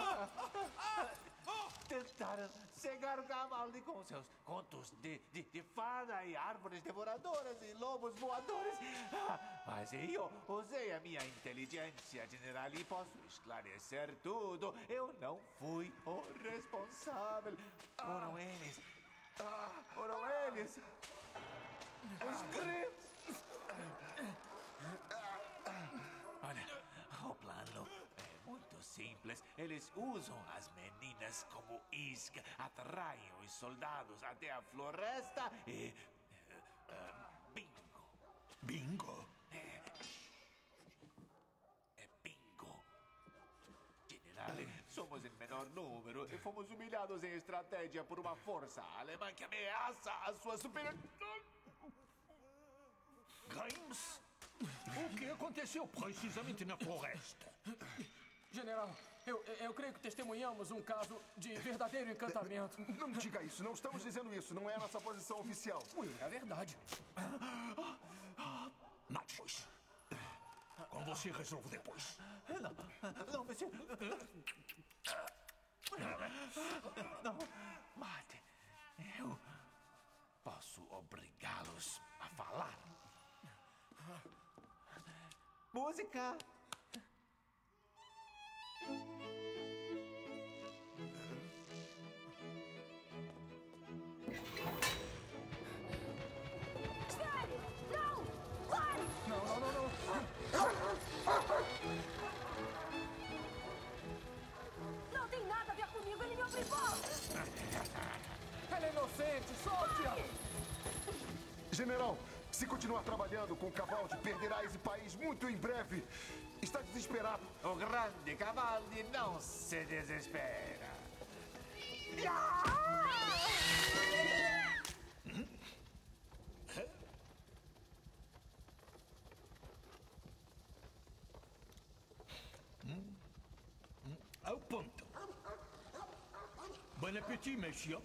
Tentaram cegar o Cavaldi com seus contos de fada e árvores devoradoras e lobos voadores. Mas eu usei a minha inteligência, general, e posso esclarecer tudo. Eu não fui o responsável. Foram eles. Foram eles. Os Grims. Olha, o plano é muito simples. Eles usam as meninas como isca, atraem os soldados até a floresta e... bingo. Bingo? É bingo. Generale, somos em menor número e fomos humilhados em estratégia por uma força alemã que ameaça a sua superioridade. Grims? O que aconteceu precisamente na floresta? General, eu creio que testemunhamos um caso de verdadeiro encantamento. Não diga isso, não estamos dizendo isso. Não é a nossa posição oficial. É verdade. Mate-os. Com você resolvo depois. Não, monsieur. Não, mate. Eu posso obrigá-los a falar. Música! Espere! Não! Pare! Não. Não tem nada a ver comigo, ele me obrigou! Ela é inocente, solte-a! General, se continuar trabalhando com Cavaldi, perderá esse país muito em breve. Está desesperado. O grande Cavaldi não se desespera. Ao ponto. Bon appétit, monsieur.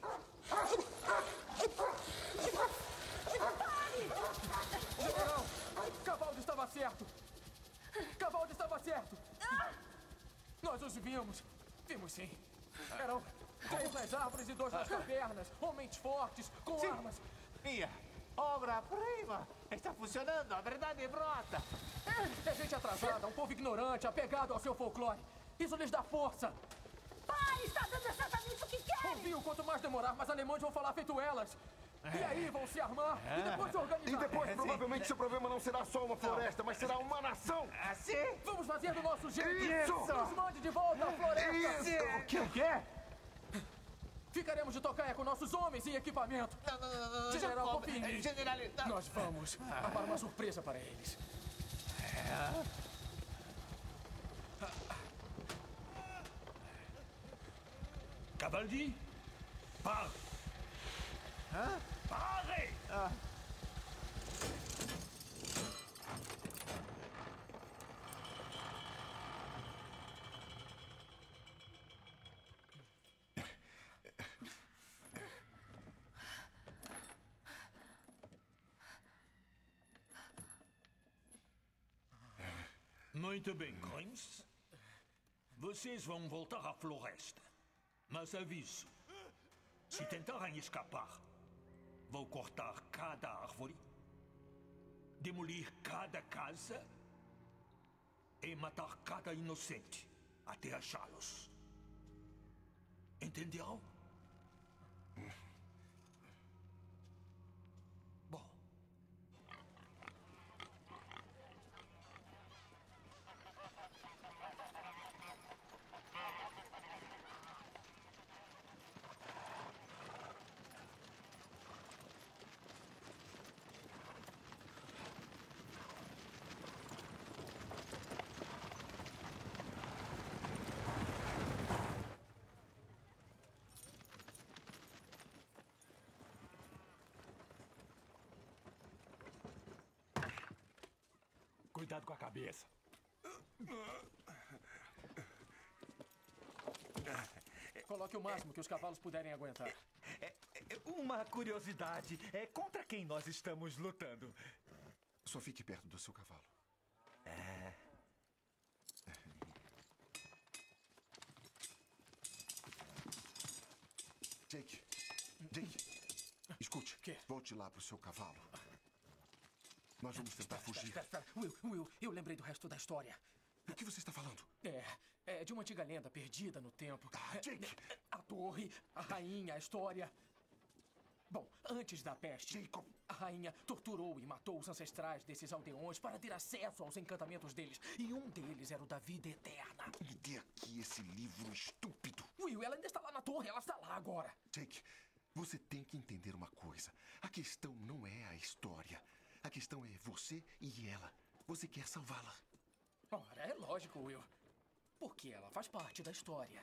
General, Cavaldi estava certo. Cavaldi estava certo. Nós os vimos. Vimos sim. Eram 3 nas árvores e 2 nas cavernas. Homens fortes, com armas. Minha obra-prima está funcionando, a verdade brota. É gente atrasada, um povo ignorante, apegado ao seu folclore. Isso lhes dá força. Pai, está dando exatamente o que quer! Ouviu? Quanto mais demorar, mais alemães vão falar feito elas. E aí vão se armar e depois se organizar. E depois, provavelmente, seu problema não será só uma floresta, mas será uma nação. Assim? Vamos fazer do nosso jeito. Isso! Nos mande de volta à floresta. Isso! O quê? Ficaremos de tocaia com nossos homens e equipamento. Não. General, confie em mim. General, não. Nós vamos armar uma surpresa para eles. Cavaldi, pare! Pare! Muito bem, Grimes. Vocês vão voltar à floresta. Mas aviso, se tentarem escapar, vou cortar cada árvore, demolir cada casa e matar cada inocente até achá-los. Entenderam? Bom. Cuidado com a cabeça. Coloque o máximo que os cavalos puderem aguentar. Uma curiosidade. Contra quem nós estamos lutando? Só fique perto do seu cavalo. Jake, escute. Volte lá pro seu cavalo. Nós vamos tentar fugir. Espera. Will, eu lembrei do resto da história. O que você está falando? É de uma antiga lenda perdida no tempo. Jake! A torre, a rainha, a história. Bom, antes da peste, Jacob. A rainha torturou e matou os ancestrais desses aldeões para ter acesso aos encantamentos deles. E um deles era o da vida eterna. Me dê aqui esse livro estúpido. Will, ela ainda está lá na torre, ela está lá agora. Jake, você tem que entender uma coisa. A questão não é a história. A questão é você e ela. Você quer salvá-la. Ora, é lógico, Will. Porque ela faz parte da história.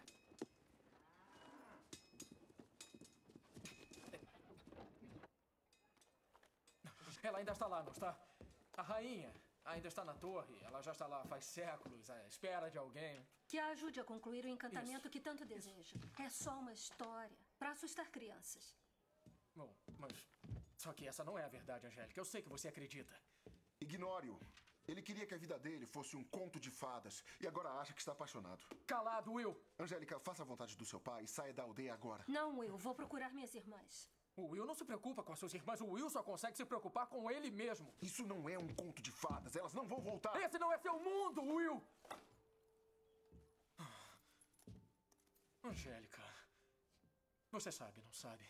Ela ainda está lá, não está? A rainha ainda está na torre. Ela já está lá faz séculos, à espera de alguém. Que a ajude a concluir o encantamento que tanto deseja. É só uma história para assustar crianças. Bom, mas... Só que essa não é a verdade, Angélica. Eu sei que você acredita. Ignore-o. Ele queria que a vida dele fosse um conto de fadas e agora acha que está apaixonado. Calado, Will! Angélica, faça a vontade do seu pai e saia da aldeia agora. Não, Will. Vou procurar minhas irmãs. O Will não se preocupa com as suas irmãs. O Will só consegue se preocupar com ele mesmo. Isso não é um conto de fadas. Elas não vão voltar. Esse não é seu mundo, Will! Angélica, você sabe, não sabe?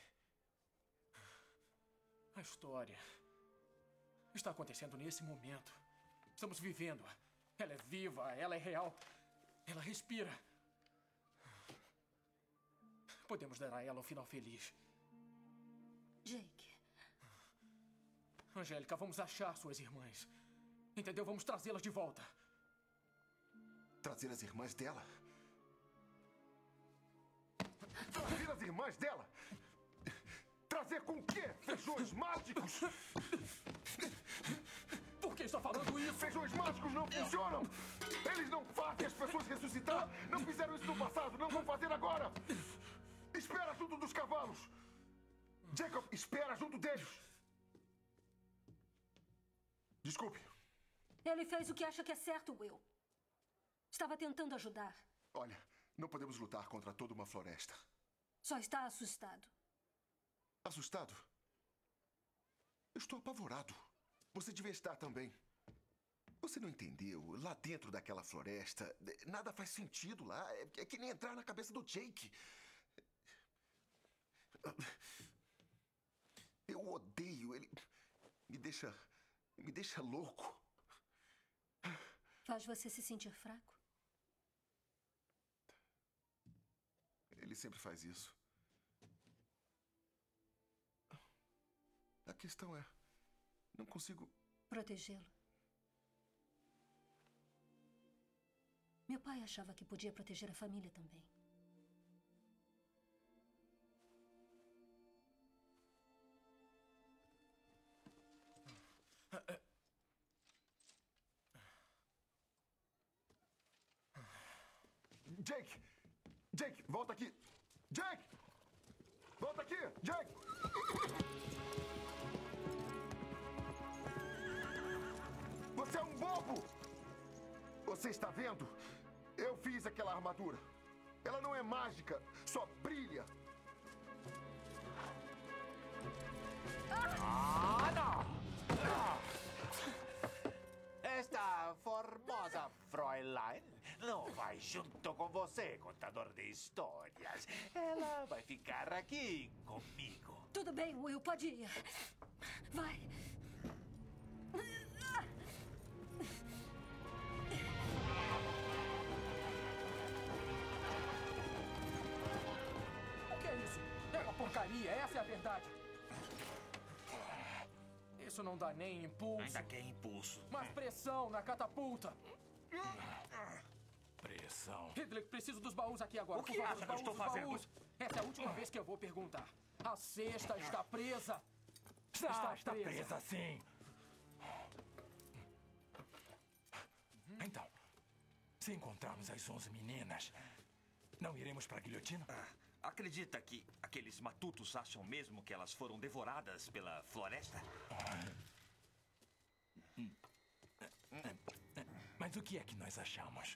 A história está acontecendo nesse momento. Estamos vivendo-a. Ela é viva, ela é real. Ela respira. Podemos dar a ela um final feliz. Jake. Angélica, vamos achar suas irmãs. Entendeu? Vamos trazê-las de volta. Trazer as irmãs dela? Trazer as irmãs dela? Trazer com o quê? Feijões mágicos? Por que está falando isso? Feijões mágicos não funcionam! Eles não fazem as pessoas ressuscitar! Não fizeram isso no passado, não vão fazer agora! Espera junto dos cavalos! Jacob, espera junto deles! Desculpe. Ele fez o que acha que é certo, Will. Estava tentando ajudar. Olha, não podemos lutar contra toda uma floresta. Só está assustado. Assustado? Eu estou apavorado. Você devia estar também. Você não entendeu? Lá dentro daquela floresta, nada faz sentido lá. É que nem entrar na cabeça do Jake. Eu odeio ele. Me deixa louco. Faz você se sentir fraco? Ele sempre faz isso. A questão é, não consigo protegê-lo. Meu pai achava que podia proteger a família também. Jake! Jake, volta aqui! Jake! Volta aqui! Jake! Você é um bobo! Você está vendo? Eu fiz aquela armadura. Ela não é mágica, só brilha. Não! Esta formosa Fräulein não vai junto com você, contador de histórias. Ela vai ficar aqui comigo. Tudo bem, Will, pode ir. Vai. O que é isso? É uma porcaria, essa é a verdade. Isso não dá nem impulso. Ainda quer impulso. Mas pressão na catapulta. Pressão. Ridley, preciso dos baús aqui agora. O que Por favor, acha que eu estou os baús. fazendo? Essa é a última vez que eu vou perguntar. A cesta está presa. Está presa sim. Então, se encontrarmos as 11 meninas, não iremos para a guilhotina? Acredita que aqueles matutos acham mesmo que elas foram devoradas pela floresta? Mas o que é que nós achamos?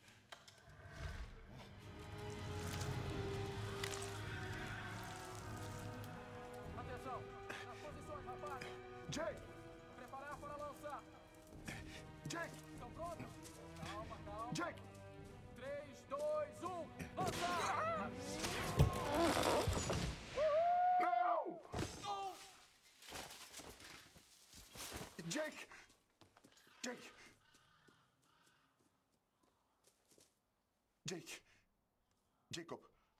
Atenção, nas posições, rapaz. Jake! Preparar para lançar. Jake! Estão prontos? Calma, calma. Jake! 3, 2, 1, lançar! Não! Jake! Jake! Jake! Jacob!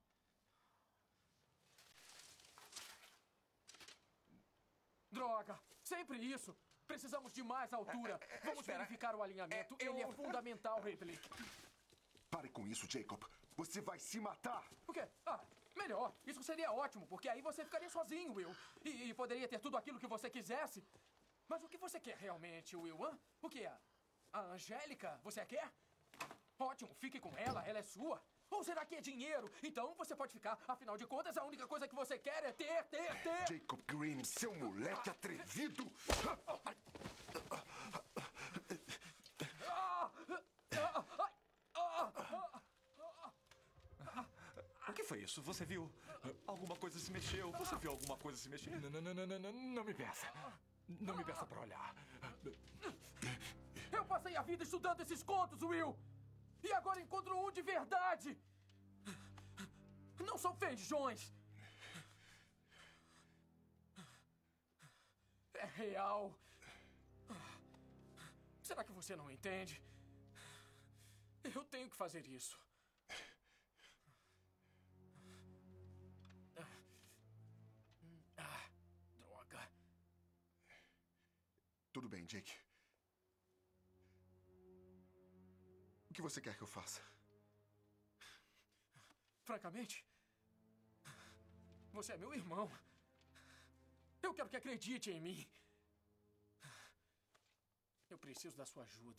Droga! Sempre isso! Precisamos de mais altura. Vamos verificar o alinhamento. Ele é fundamental, Ridley. Pare com isso, Jacob. Você vai se matar. O quê? Melhor. Isso seria ótimo, porque aí você ficaria sozinho, Will. E poderia ter tudo aquilo que você quisesse. Mas o que você quer realmente, Will? Hã? O que é? A Angélica? Você a quer? Ótimo, fique com ela, ela é sua. Ou será que é dinheiro? Então você pode ficar. Afinal de contas, a única coisa que você quer é ter. Jacob Green, seu moleque atrevido! O que foi isso? Você viu? Alguma coisa se mexeu? Você viu alguma coisa se mexer? Não me peça. Não me peça pra olhar. Eu passei a vida estudando esses contos, Will. E agora encontro um de verdade. Não são feijões. É real. Será que você não entende? Eu tenho que fazer isso. Droga. Tudo bem, Jake. O que você quer que eu faça? Francamente, você é meu irmão. Eu quero que acredite em mim. Eu preciso da sua ajuda.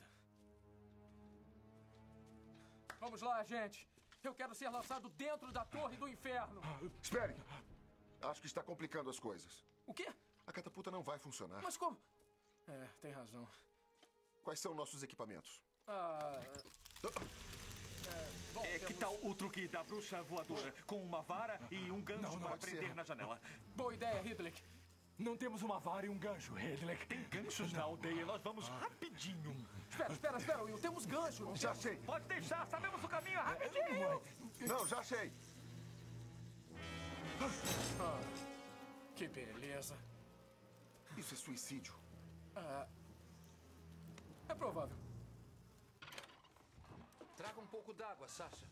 Vamos lá, gente. Eu quero ser lançado dentro da Torre do Inferno. Espere! Acho que está complicando as coisas. O quê? A catapulta não vai funcionar. Mas como? Tem razão. Quais são nossos equipamentos? Bom, temos Que tal o truque da bruxa voadora? Com uma vara e um gancho para prender na janela. Boa ideia, Ridley. Não temos uma vara e um gancho, Ridley. Tem ganchos na aldeia, nós vamos rapidinho. Espera, Will. Temos gancho. Já sei. Pode deixar, sabemos o caminho, rapidinho. Não, já achei. Que beleza. Isso é suicídio. É provável. Traga um pouco d'água, Sasha.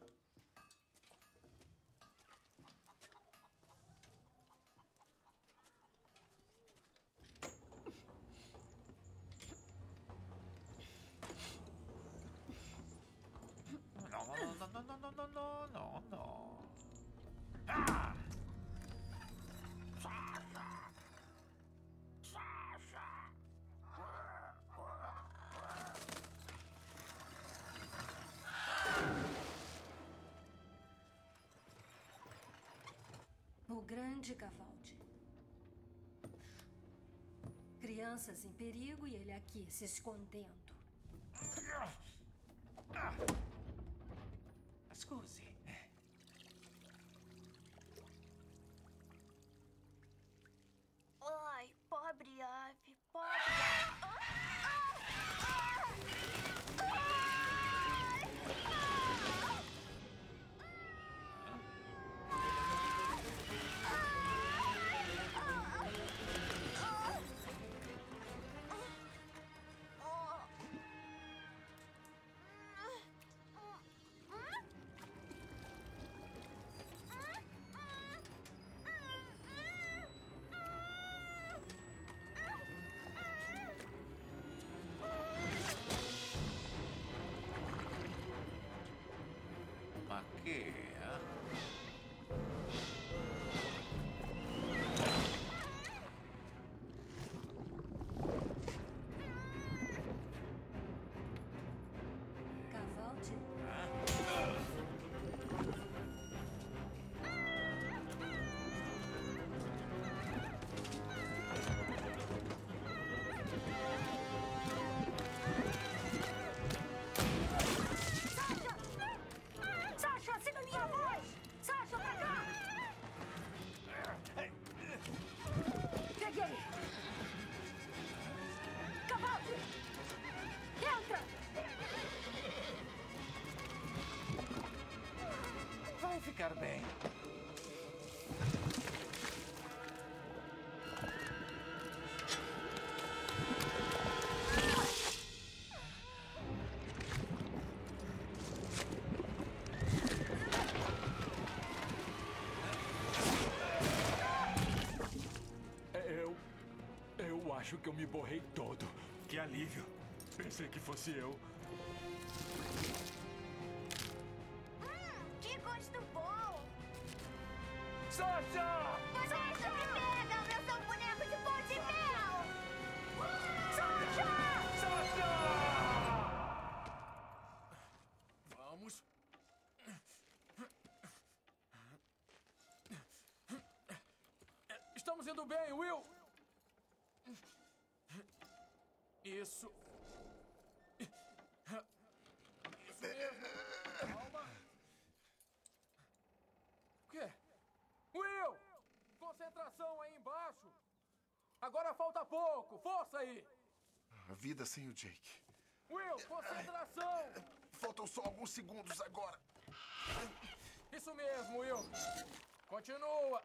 Não. Ah! Sasha! O grande Cavaldi. Crianças em perigo e ele aqui se escondendo. Scusi. Ai, pobre ave, pobre. Ficar bem. Eu acho que eu me borrei todo. Que alívio. Pensei que fosse eu. Que gosto bom! Sasha! Sasha, me pega! Eu sou um boneco de pão de mel! Sasha! Vamos. Estamos indo bem, Will. Isso. Isso mesmo. Calma. O quê? Will! Concentração aí embaixo. Agora falta pouco. Força aí. A vida sem o Jake. Will, concentração. Faltam só alguns segundos agora. Isso mesmo, Will. Continua.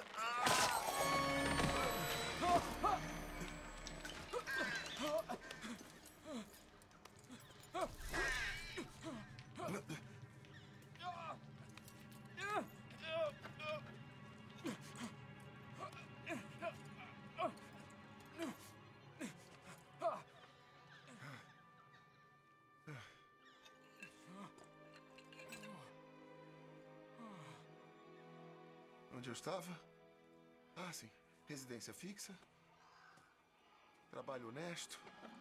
Onde eu estava? Ah, sim. Residência fixa. Trabalho honesto.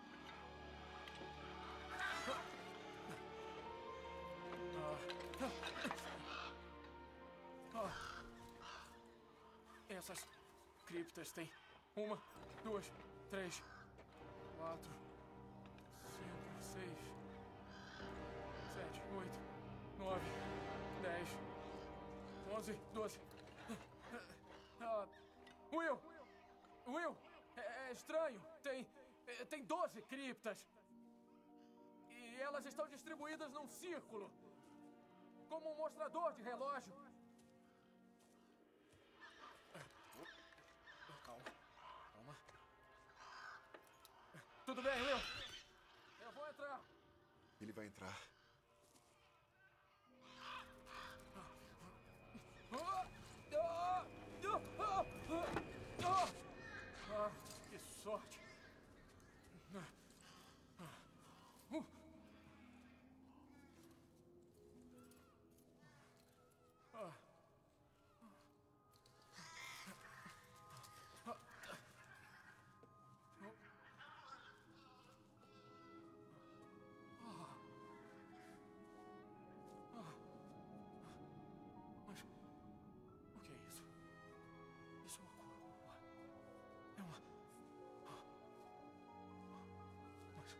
Essas criptas têm 1, 2, 3, 4, 5, 6, 7, 8, 9. 11, 12. Will, é estranho. Tem 12 criptas. E elas estão distribuídas num círculo. Como um mostrador de relógio. Calma. Tudo bem, Will? Eu vou entrar. Ele vai entrar. Que sorte. Mas o que é isso? Isso é uma coroa. É uma... Mas...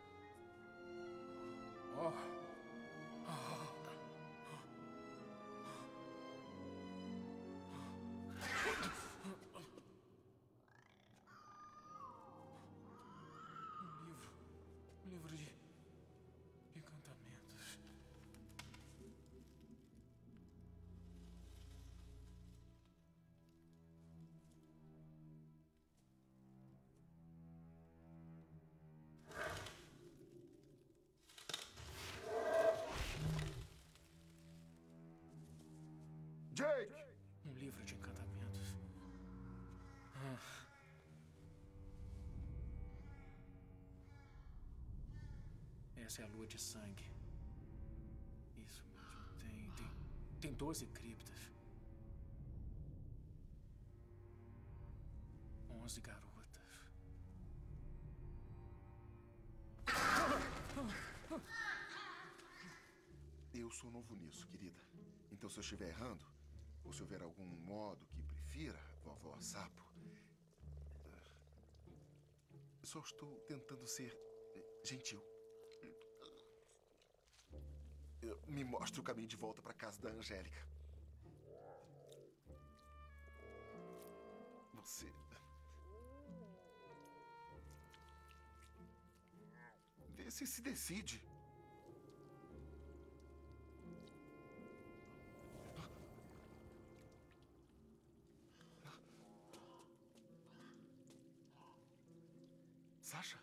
Um livro de encantamentos. Jake! Um livro de encantamentos. Essa é a lua de sangue. Isso mesmo. Tem 12 criptas. 11 garotas. Eu sou novo nisso, querida. Então, se eu estiver errando, ou se houver algum modo que prefira, vovó Sapo, só estou tentando ser gentil. Me mostre o caminho de volta para casa da Angélica. Você... Vê se decide. Sasha?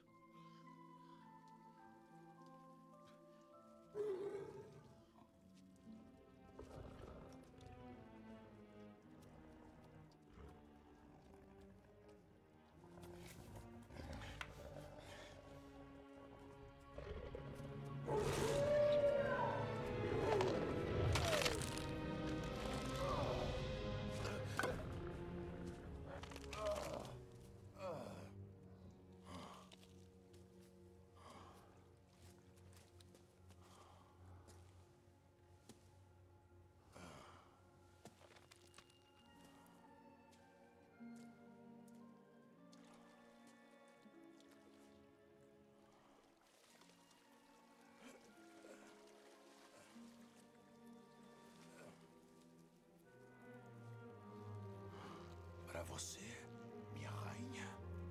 Para você, minha rainha.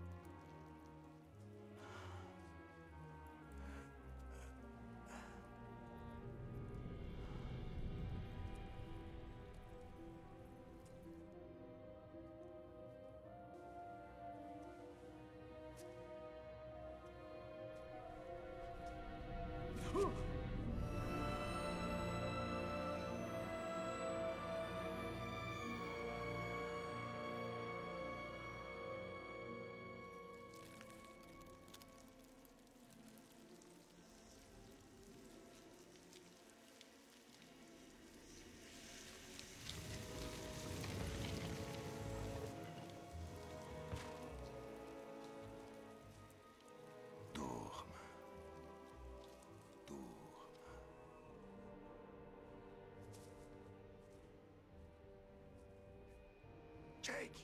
Jake!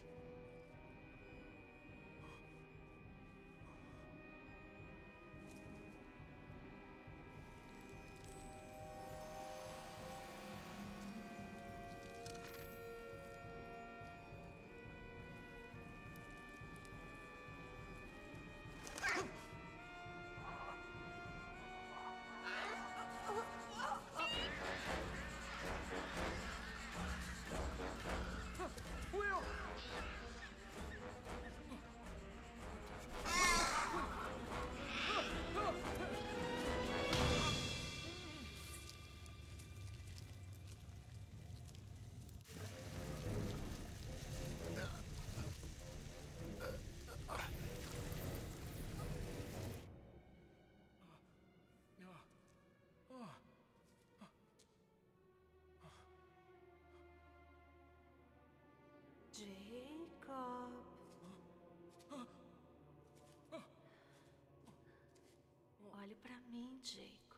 Jacob.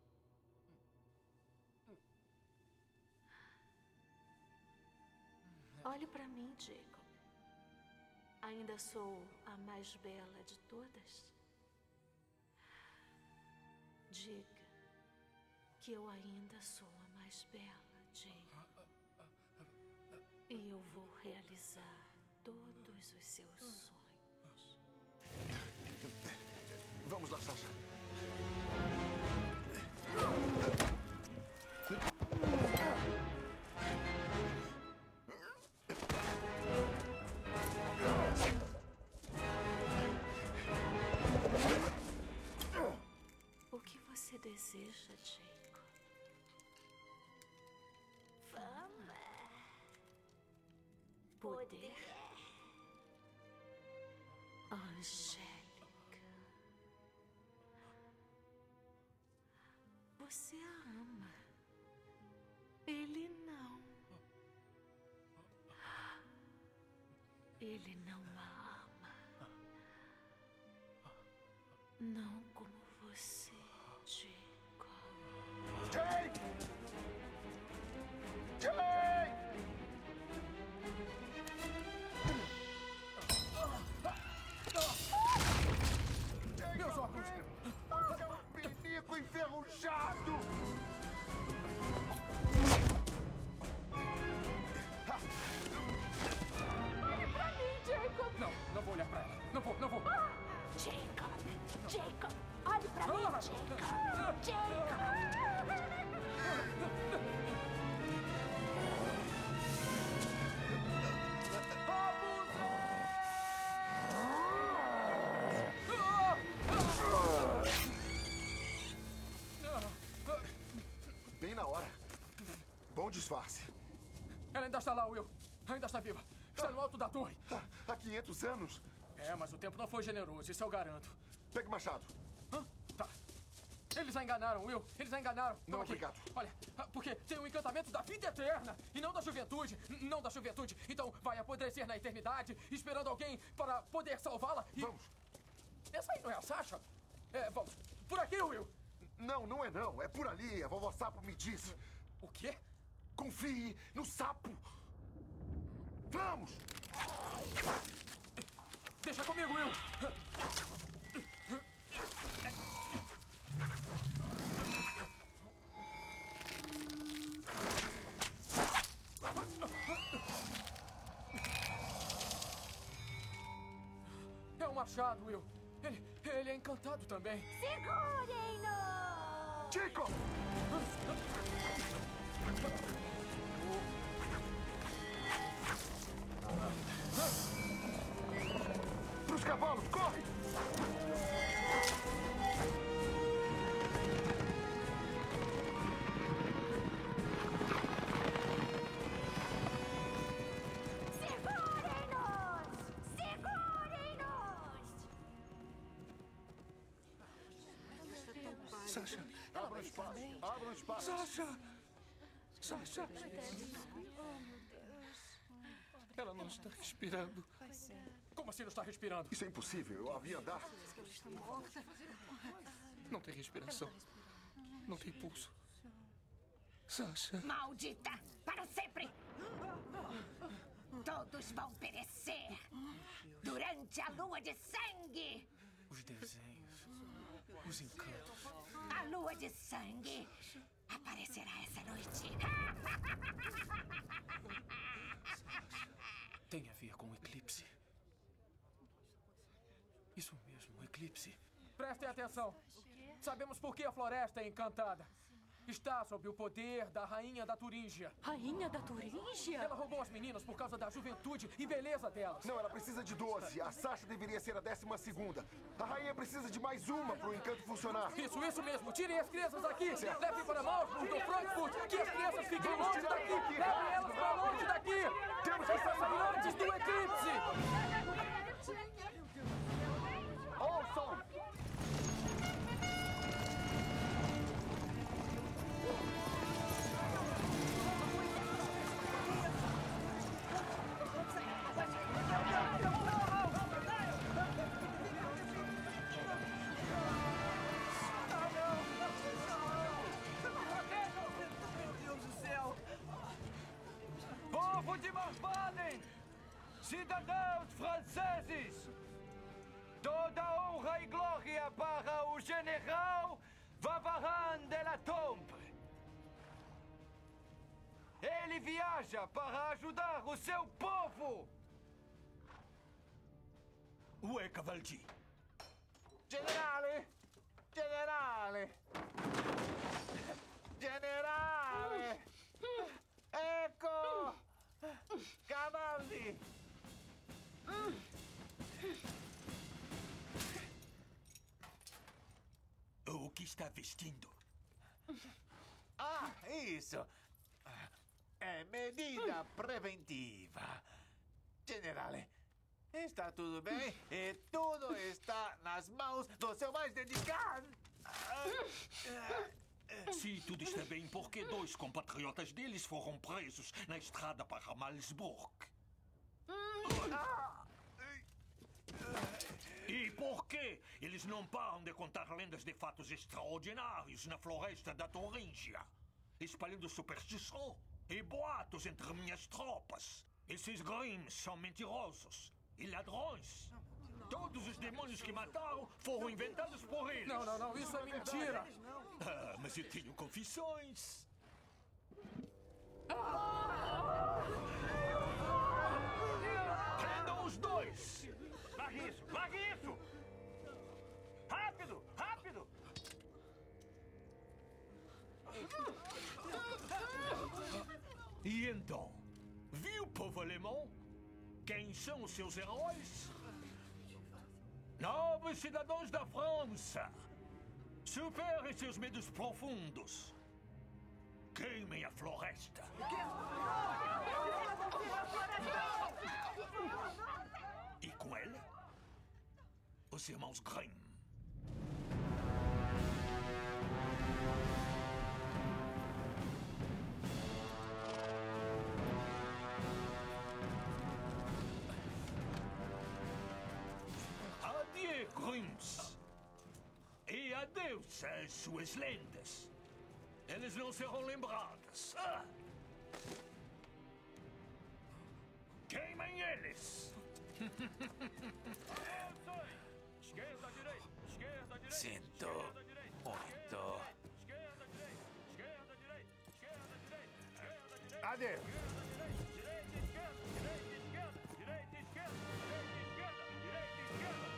Olhe para mim, Jacob. Ainda sou a mais bela de todas? Diga que eu ainda sou a mais bela, Jacob. E eu vou realizar todos os seus sonhos. Vamos lá, Sasha. O que você deseja, Jacob? Fama. Poder. Angélica. Você a ama. Ele não. Ele não a ama. Não como você, Jacob. Jake! Jake! Meus óculos! É um pinico enferrujado! Olhe pra mim, Jacob! Não, não vou olhar pra ela. Não vou. Jacob! Jacob! Olhe pra mim, Jacob! Jacob! Bem na hora. Bom disfarce. Ela ainda está lá, Will. Ainda está viva. Está no alto da torre. Há 500 anos. É, mas o tempo não foi generoso, isso eu garanto. Pegue o machado. Tá. Eles a enganaram, Will. Eles a enganaram. Não, Aqui. obrigado. Olha, porque tem o encantamento da vida eterna e não da juventude. Não da juventude. Então vai apodrecer na eternidade, esperando alguém para poder salvá-la. E... Vamos. Essa aí não é a Sasha? É, vamos. Por aqui, Will. Não, não é não. É por ali. A vovó Sapo me disse. O quê? Confie no sapo. Vamos! Deixa comigo, Will. É um machado, Will. Ele é encantado também. Segurem-no! Jacob! Pros cavalos, corre! Segurem-nos! Segurem-nos! Sasha! Abra um espaço! Abra um espaço! Sasha! Sasha! Ela não está respirando. Como assim não está respirando? Isso é impossível. Eu a vi andar. Não tem respiração. Não tem pulso. Sasha. Maldita! Para sempre! Todos vão perecer durante a lua de sangue! Os desenhos, os encantos. A lua de sangue aparecerá essa noite. Tem a ver com o eclipse. Isso mesmo, o eclipse. Prestem atenção. Sabemos por que a floresta é encantada. Está sob o poder da Rainha da Turíngia. Rainha da Turíngia? Ela roubou as meninas por causa da juventude e beleza delas. Não, ela precisa de 12. A Sasha deveria ser a 12ª. A rainha precisa de mais uma para o encanto funcionar. Isso mesmo. Tirem as crianças daqui. Levem para Malmsbury do Frankfurt. Que as crianças fiquem longe daqui. Levem elas para longe daqui. Temos que sair antes do eclipse. Ouçam! Cidadãos franceses, toda honra e glória para o general Vavarin de la Tombe. Ele viaja para ajudar o seu povo. Ué, Cavaldi? Generale! Generale! Generale! Ecco! Cavalli! O que está vestindo? Ah, isso! É medida preventiva. Generale, está tudo bem? E tudo está nas mãos do seu mais dedicado. Se tudo está bem, por que 2 compatriotas deles foram presos na estrada para Malsburg? E por que eles não param de contar lendas de fatos extraordinários na floresta da Toríngia, espalhando superstição e boatos entre minhas tropas? Esses Grimms são mentirosos e ladrões. Todos os demônios que mataram foram inventados por eles. Não, isso é mentira. Ah, mas eu tenho confissões. Prendam os 2! Largue isso! Largue isso! Rápido! Rápido! E então, viu, povo alemão? Quem são os seus heróis? Novos cidadãos da França! Superem seus medos profundos. Queimem a floresta. E com ela, os irmãos Grimm. Adieu, Grimms. E adeus às suas lendas. Elas não serão lembradas. Queimem eles! Esquerda, direita! Esquerda, direita! Sinto muito. Esquerda, direita! Esquerda, direita! Esquerda, direita! Esquerda, direita! Adeus! Direita, esquerda! Direita, esquerda! Direita, esquerda! Direita, esquerda! Direita, esquerda!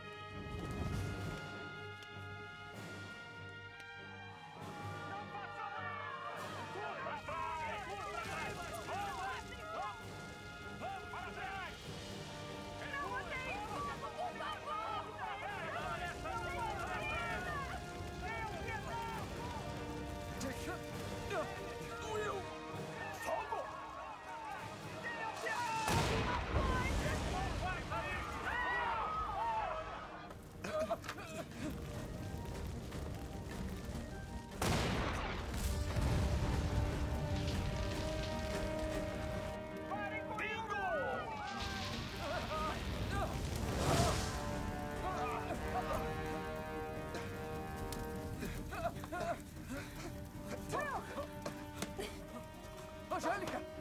Angélica!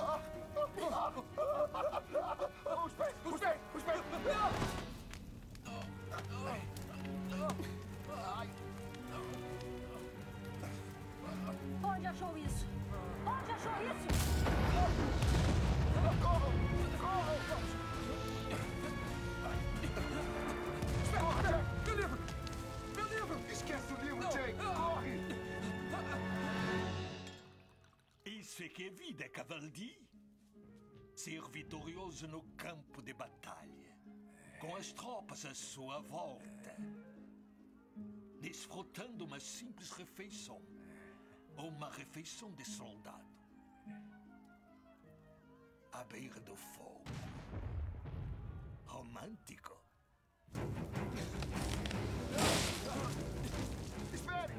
Os pés! Os pés! Os pés! Onde achou isso? Onde achou isso? Corram! Corram! Corre, Jake! Meu livro! Meu livro! Esquece o livro, Jake! Corre! Isso é que é vida, Cavaldi. Ser vitorioso no campo de batalha, com as tropas à sua volta, desfrutando uma simples refeição, ou uma refeição de soldado, à beira do fogo. Romântico. Espere!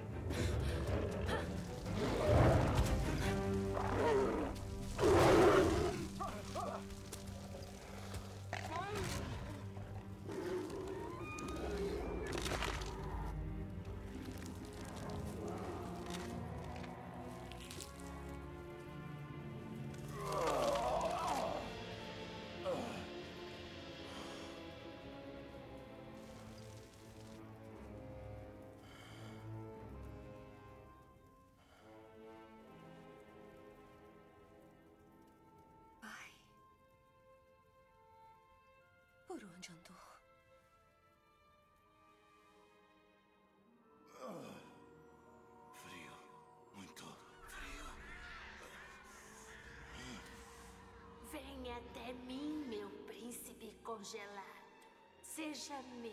até mim, meu príncipe congelado. Seja meu.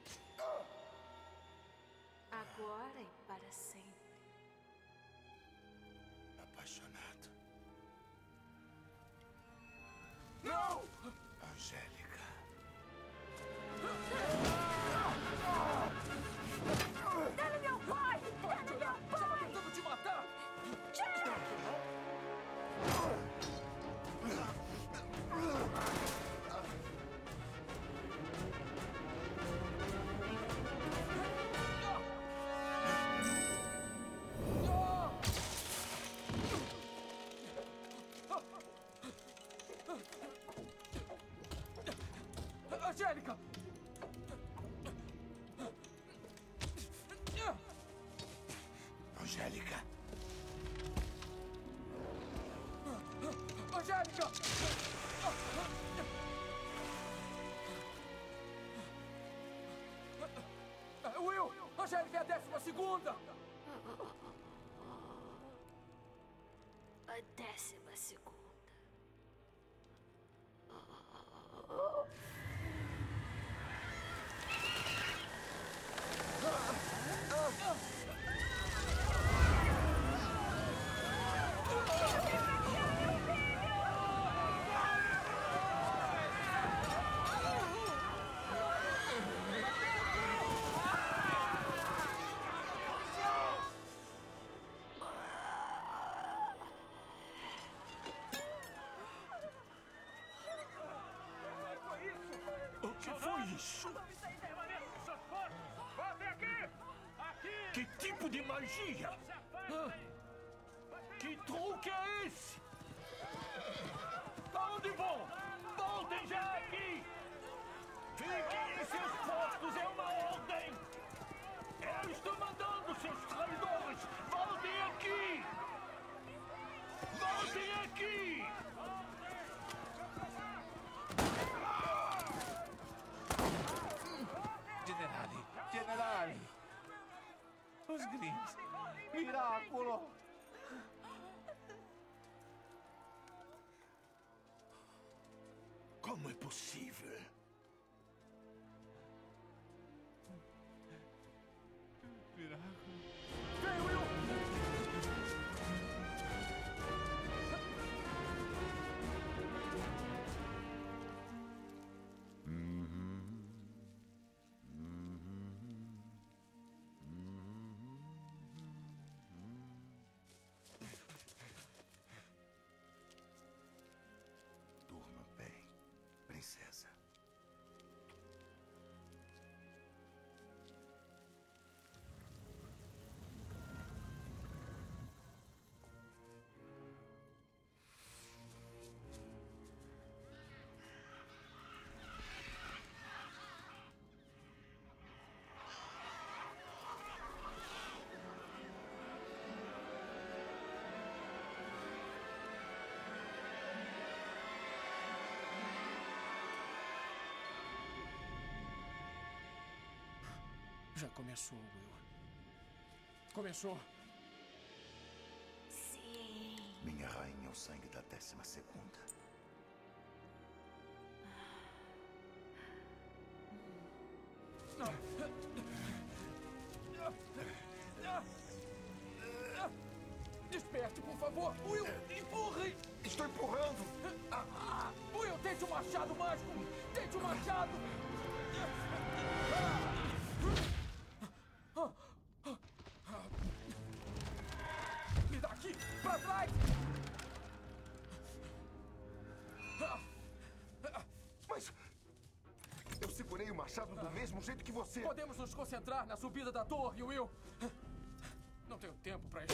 Agora e para sempre. Apaixonado. Não! Angélica. Dele meu pai! Dele meu pai! Estava tentando te matar! Angélica! Angélica. Angélica! Will! Angélica é a 12ª! A 12ª. O que foi isso? Voltem aqui! Aqui! Que tipo de magia? Que truque é esse? Aonde vão? Voltem já aqui! Fiquem em seus postos, é uma ordem! Eu estou mandando, seus traidores! Voltem aqui! Voltem aqui! Generale! Os Grimms! Miracolo! Como é possível? Miracolo! Vem, Will! Durma bem, princesa. Já começou, Will. Começou. Sim. Minha rainha é o sangue da 12ª. Desperte, por favor. Will, empurre. Estou empurrando. Will, tente o machado mágico. Tente o machado. Me dá aqui. Pra trás. Mas eu segurei o machado do mesmo jeito que você. Podemos nos concentrar na subida da torre, Will. Não tenho tempo pra isso.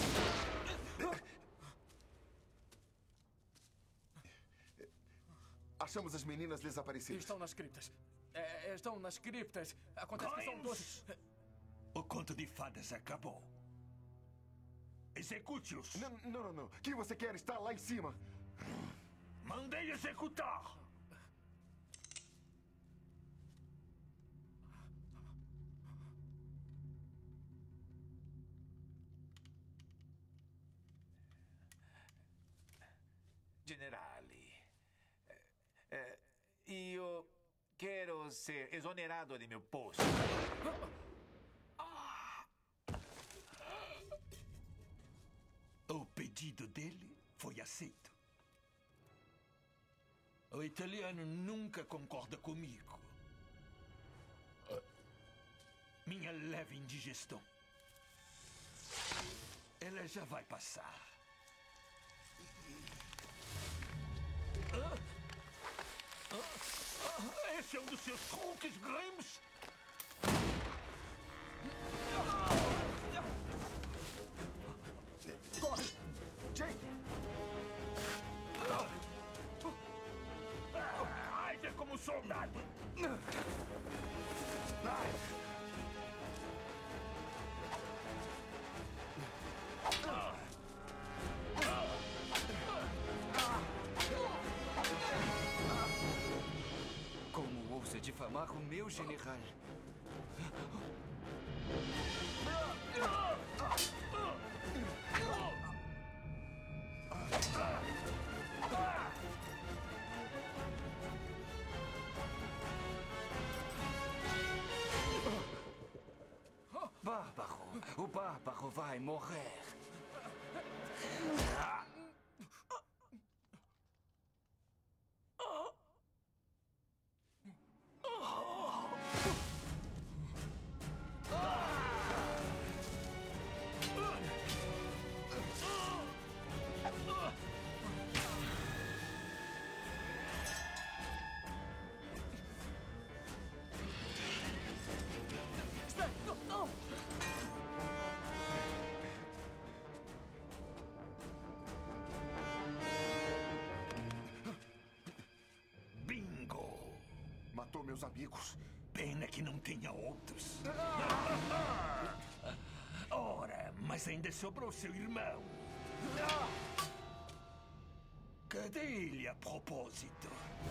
Achamos as meninas desaparecidas. Estão nas criptas. Estão nas criptas. Acontece que são Grimes! 12. O conto de fadas acabou. Execute-os. Não. Quem você quer está lá em cima. Mandei executar. Generale, ser exonerado de meu posto. O pedido dele foi aceito. O italiano nunca concorda comigo. Minha leve indigestão. Ela já vai passar. Esse é um dos seus truques, Grimes? Corre! Jake! Haja como soldado! Como ousa difamar o meu general? Bárbaro! O bárbaro vai morrer! Bingo! Matou meus amigos. Pena que não tenha outros. Ora, mas ainda sobrou seu irmão. Cadê ele a propósito?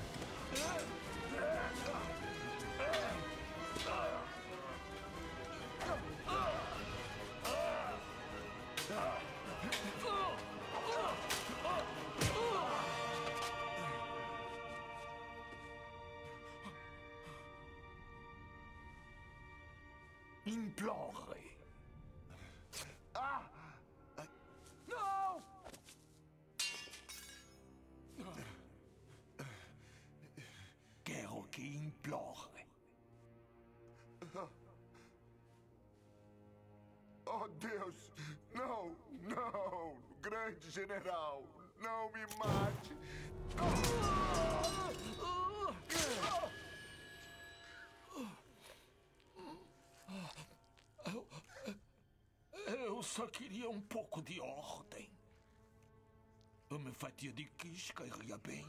Implore. Não! Quero que implore. Oh, Deus! Não! Não! Grande general! Não me mate! Eu só queria um pouco de ordem. Uma fatia de quiche cairia bem.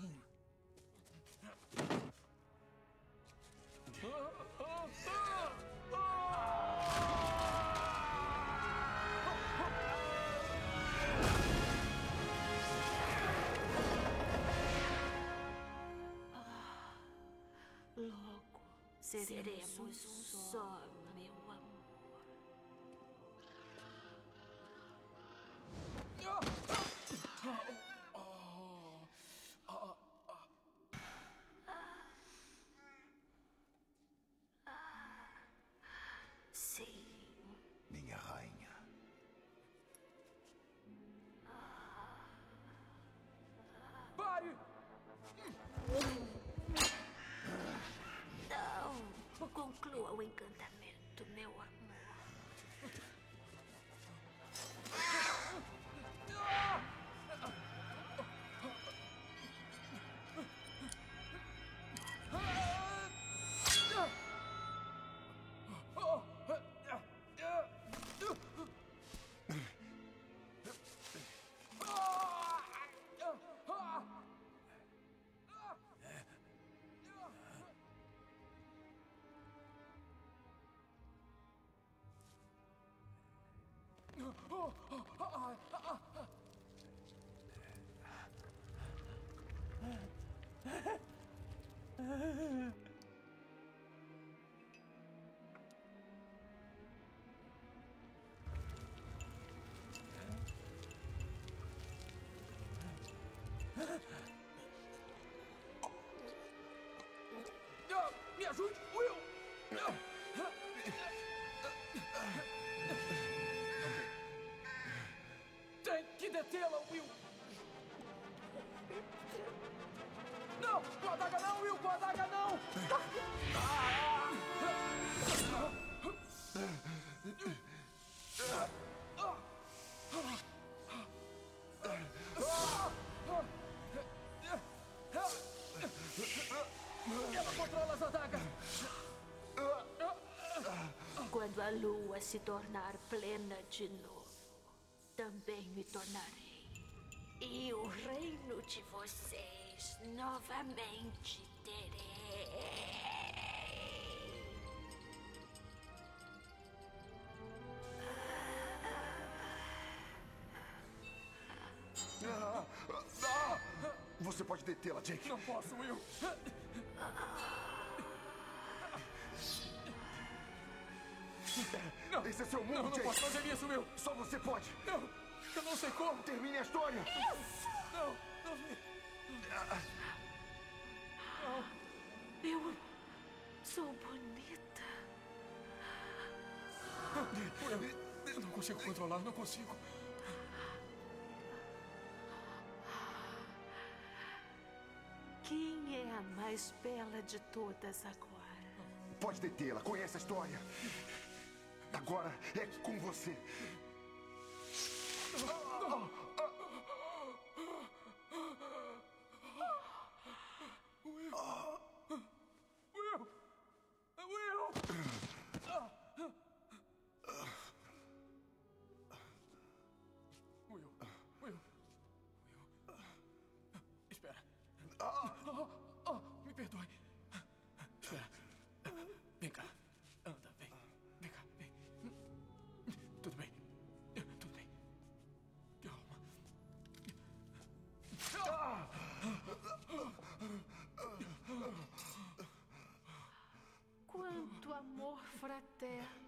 Logo seremos um só, meu amor. Sim. Minha rainha. Pare! Não. Conclua o encantamento, meu amor. Me ajude! lua se tornar plena de novo, também me tornarei. E o reino de vocês novamente terei. Você pode detê-la, Jake. Não posso, Will. Não. Esse é seu mundo, Jake. Não posso fazer isso, Will. Só você pode. Não, eu não sei como. Termine a história. Isso! Não. Eu sou bonita. Eu não consigo controlar, não consigo. Quem é a mais bela de todas agora? Pode detê-la, conhece a história. Agora é com você. Espera. Me perdoe. Espera. Vem cá. Anda, vem. Vem cá, vem. Tudo bem. Tudo bem. Calma. Quanto amor fraterno.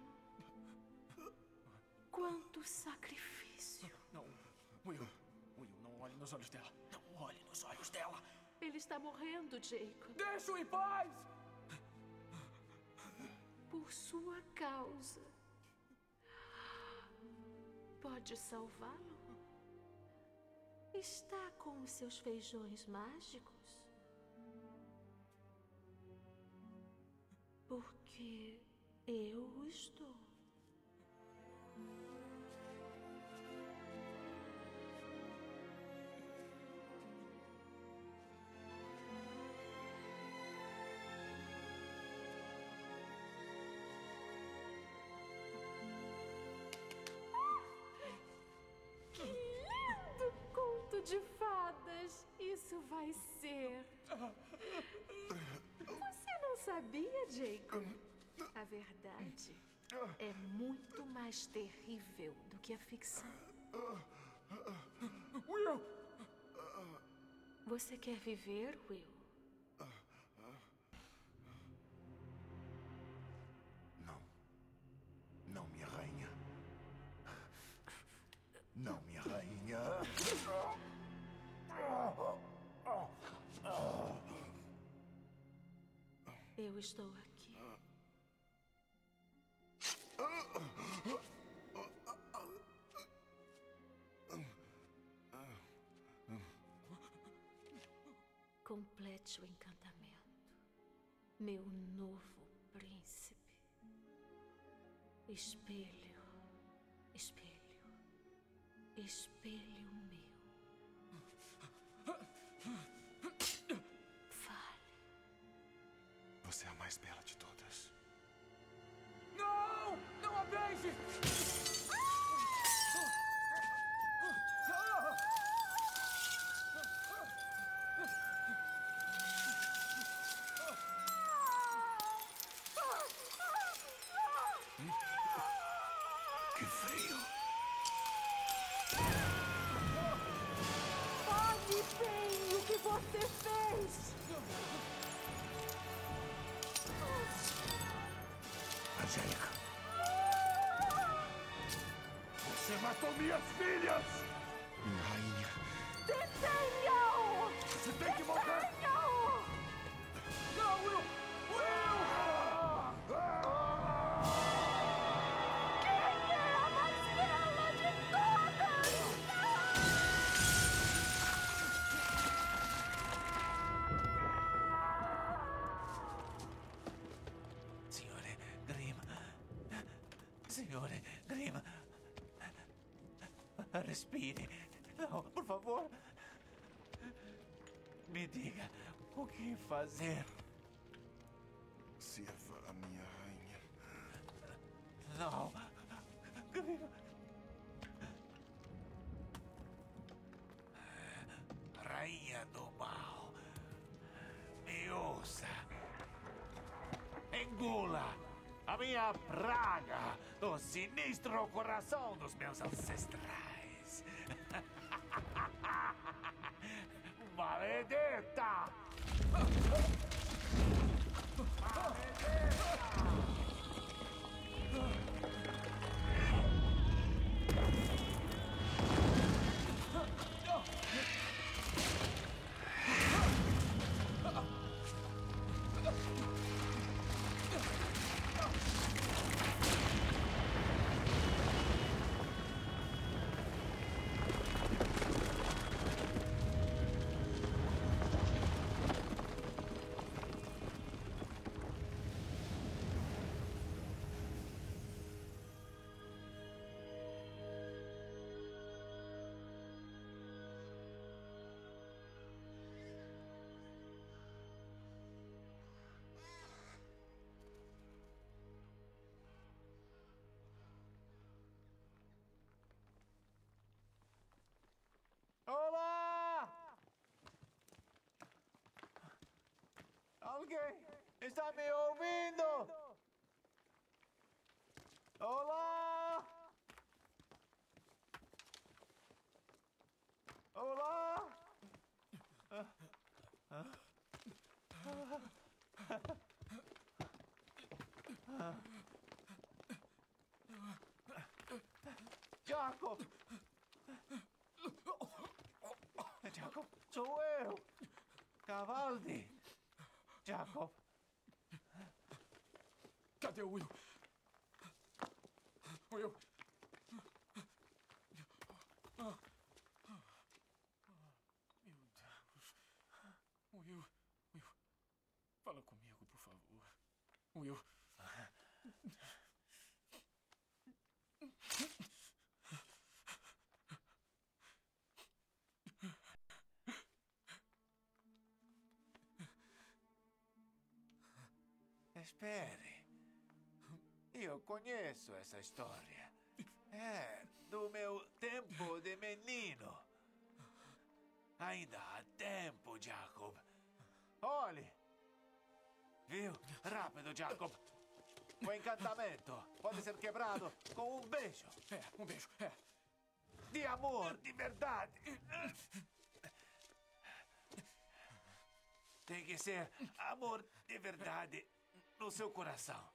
Quanto sacrifício. Não, Will, não olhe nos olhos dela. Não olhe nos olhos dela. Ele está morrendo, Jacob. Deixa-o em paz! Por sua causa. Pode salvá-lo? Está com os seus feijões mágicos? Porque eu estou. Que lindo conto de fadas isso vai ser. Você não sabia, Jacob? A verdade é muito mais terrível do que a ficção. Will! Você quer viver, Will? Não, minha rainha. Não, minha rainha. Eu estou aqui. Complete o encantamento, meu novo príncipe. Espelho, espelho, espelho meu. Fale. Você é a mais bela de todas. Não! Não a beije! Que frio. Olhe bem o que você fez! Angélica. Você matou minhas filhas! Minha rainha. Detenha-o! Você tem que morrer! Detenha-o! Não, Will! Will! Quem é a mais bela de todas? Signore Grimm. Signore Grimm. Respire. Não, por favor. Me diga o que fazer. Sirva a minha rainha. Não. Grima. Rainha do mal. Me ouça. Engula a minha praga, o sinistro coração dos meus ancestrais. Maledeta! Olá! Alguém está me ouvindo? Olá! Olá! Jacob! Jacob, sou eu! Cavaldi! Jacob! Cadê o Will? Will! Meu Deus. Will. Fala comigo, por favor. Will. Espere. Eu conheço essa história. É do meu tempo de menino. Ainda há tempo, Jacob. Olhe. Viu? Rápido, Jacob. O encantamento pode ser quebrado com um beijo. Um beijo, De amor, de verdade. Tem que ser amor de verdade no seu coração.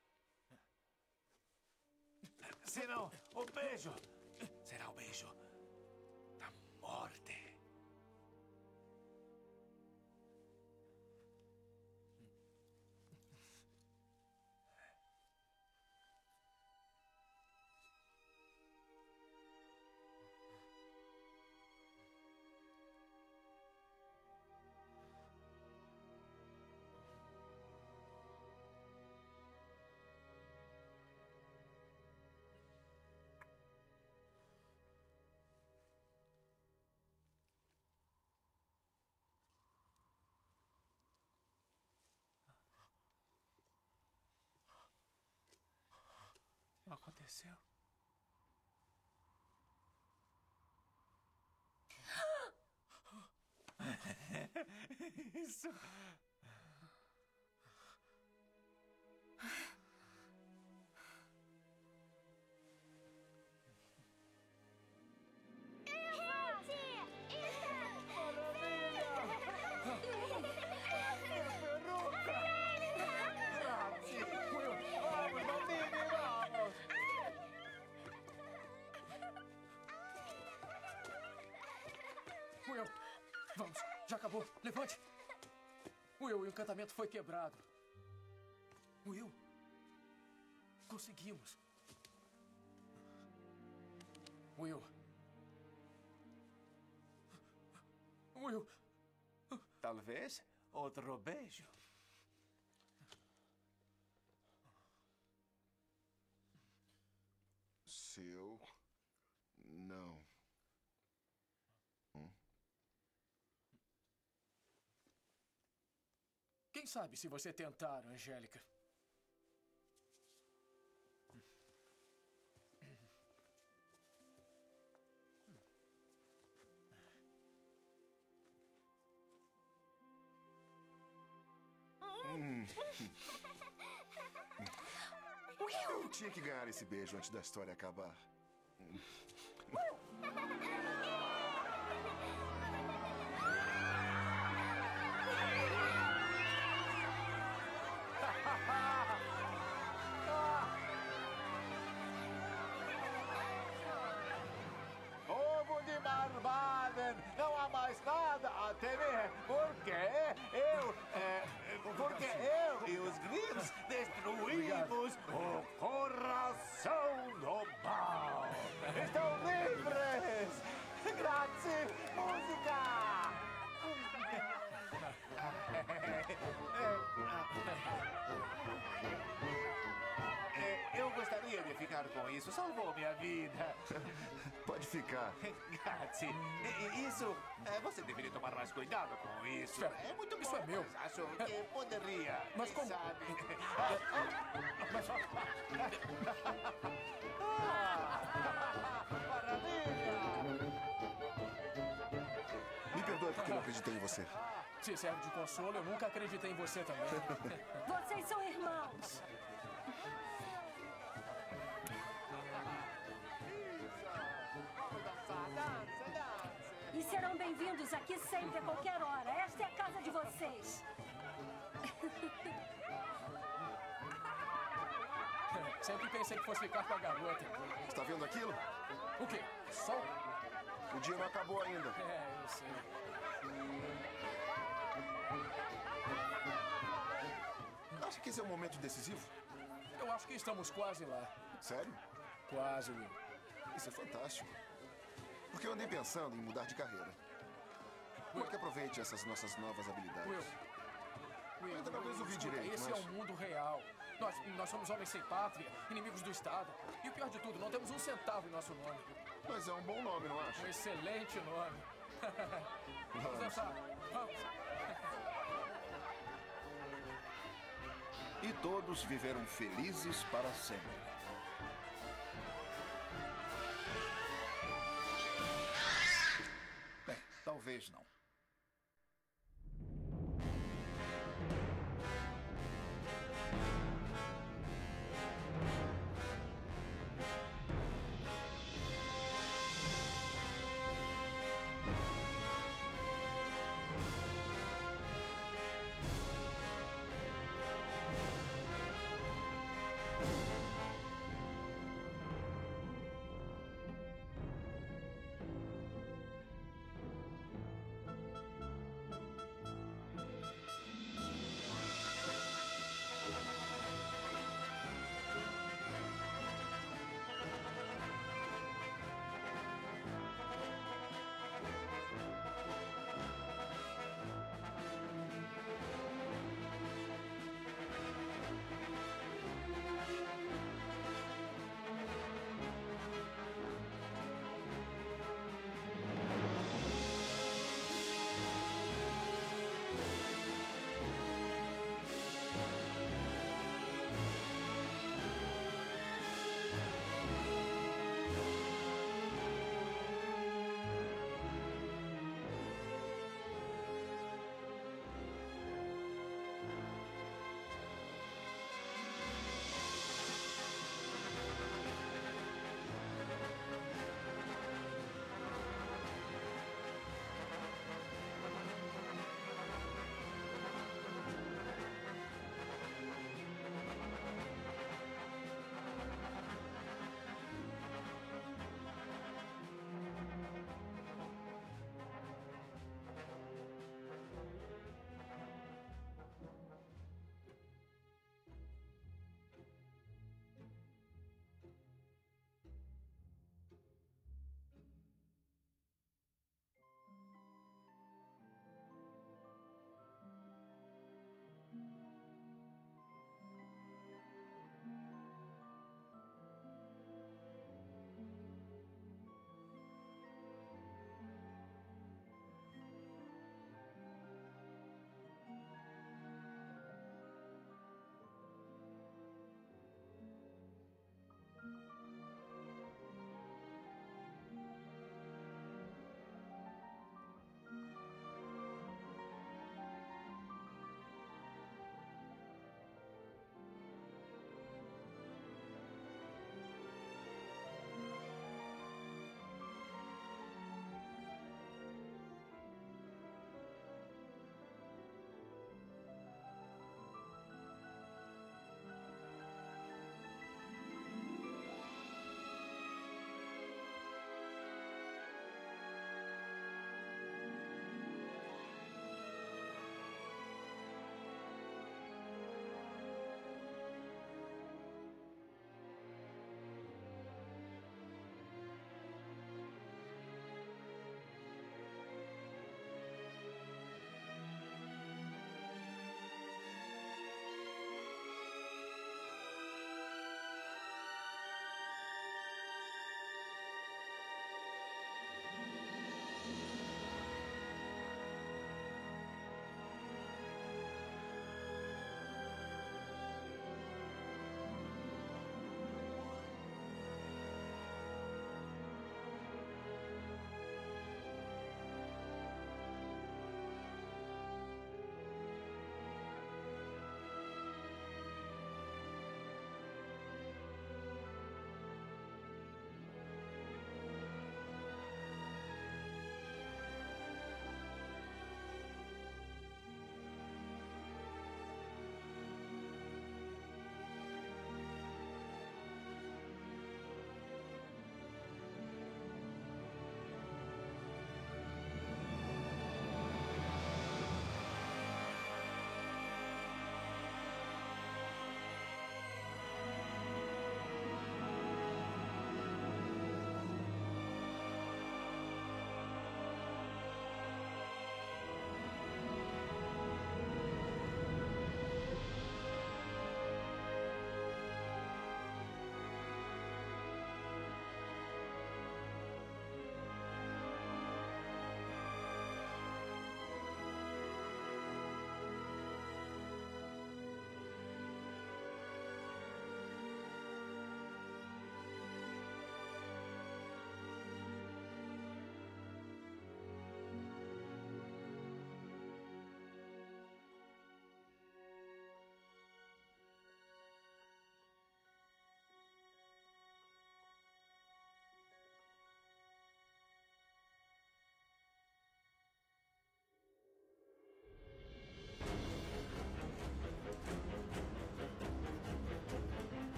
Senão, o beijo será o beijo da morte. Não aconteceu? Isso. Will, vamos, já acabou. Levante. Will, o encantamento foi quebrado. Will, conseguimos. Will. Will. Talvez outro beijo. Seu. Não. Quem sabe se você tentar, Angélica? Eu tinha que ganhar esse beijo antes da história acabar. Povo de Marbaden, não há mais nada a temer, porque eu e os Grimms destruímos o coração do mal. Estão livres! Grazie, música! Eu gostaria de ficar com isso. Salvou minha vida. Pode ficar. Grazie. Isso... você deveria tomar mais cuidado com isso. É muito bom. Isso é meu. Mas acho que poderia. Mas como... Sabe? Maravilha! Me perdoe porque não acreditei em você. Se serve de consolo, eu nunca acreditei em você também. Vocês são irmãos. E serão bem-vindos aqui sempre, a qualquer hora. Esta é a casa de vocês. Sempre pensei que fosse ficar com a garota. Está vendo aquilo? O quê? Sol? O dia não acabou ainda. É, eu sei. Acha que esse é um momento decisivo? Eu acho que estamos quase lá. Sério? Quase, Will. Isso é fantástico. Porque eu andei pensando em mudar de carreira. Por que aproveite essas nossas novas habilidades? Will, eu talvez ouvi direito, esse mas... é um mundo real. Nós somos homens sem pátria, inimigos do Estado. E o pior de tudo, não temos um centavo em nosso nome. Mas é um bom nome, não acha? Um excelente nome. Vamos dançar. Vamos. E todos viveram felizes para sempre. Bem, talvez não.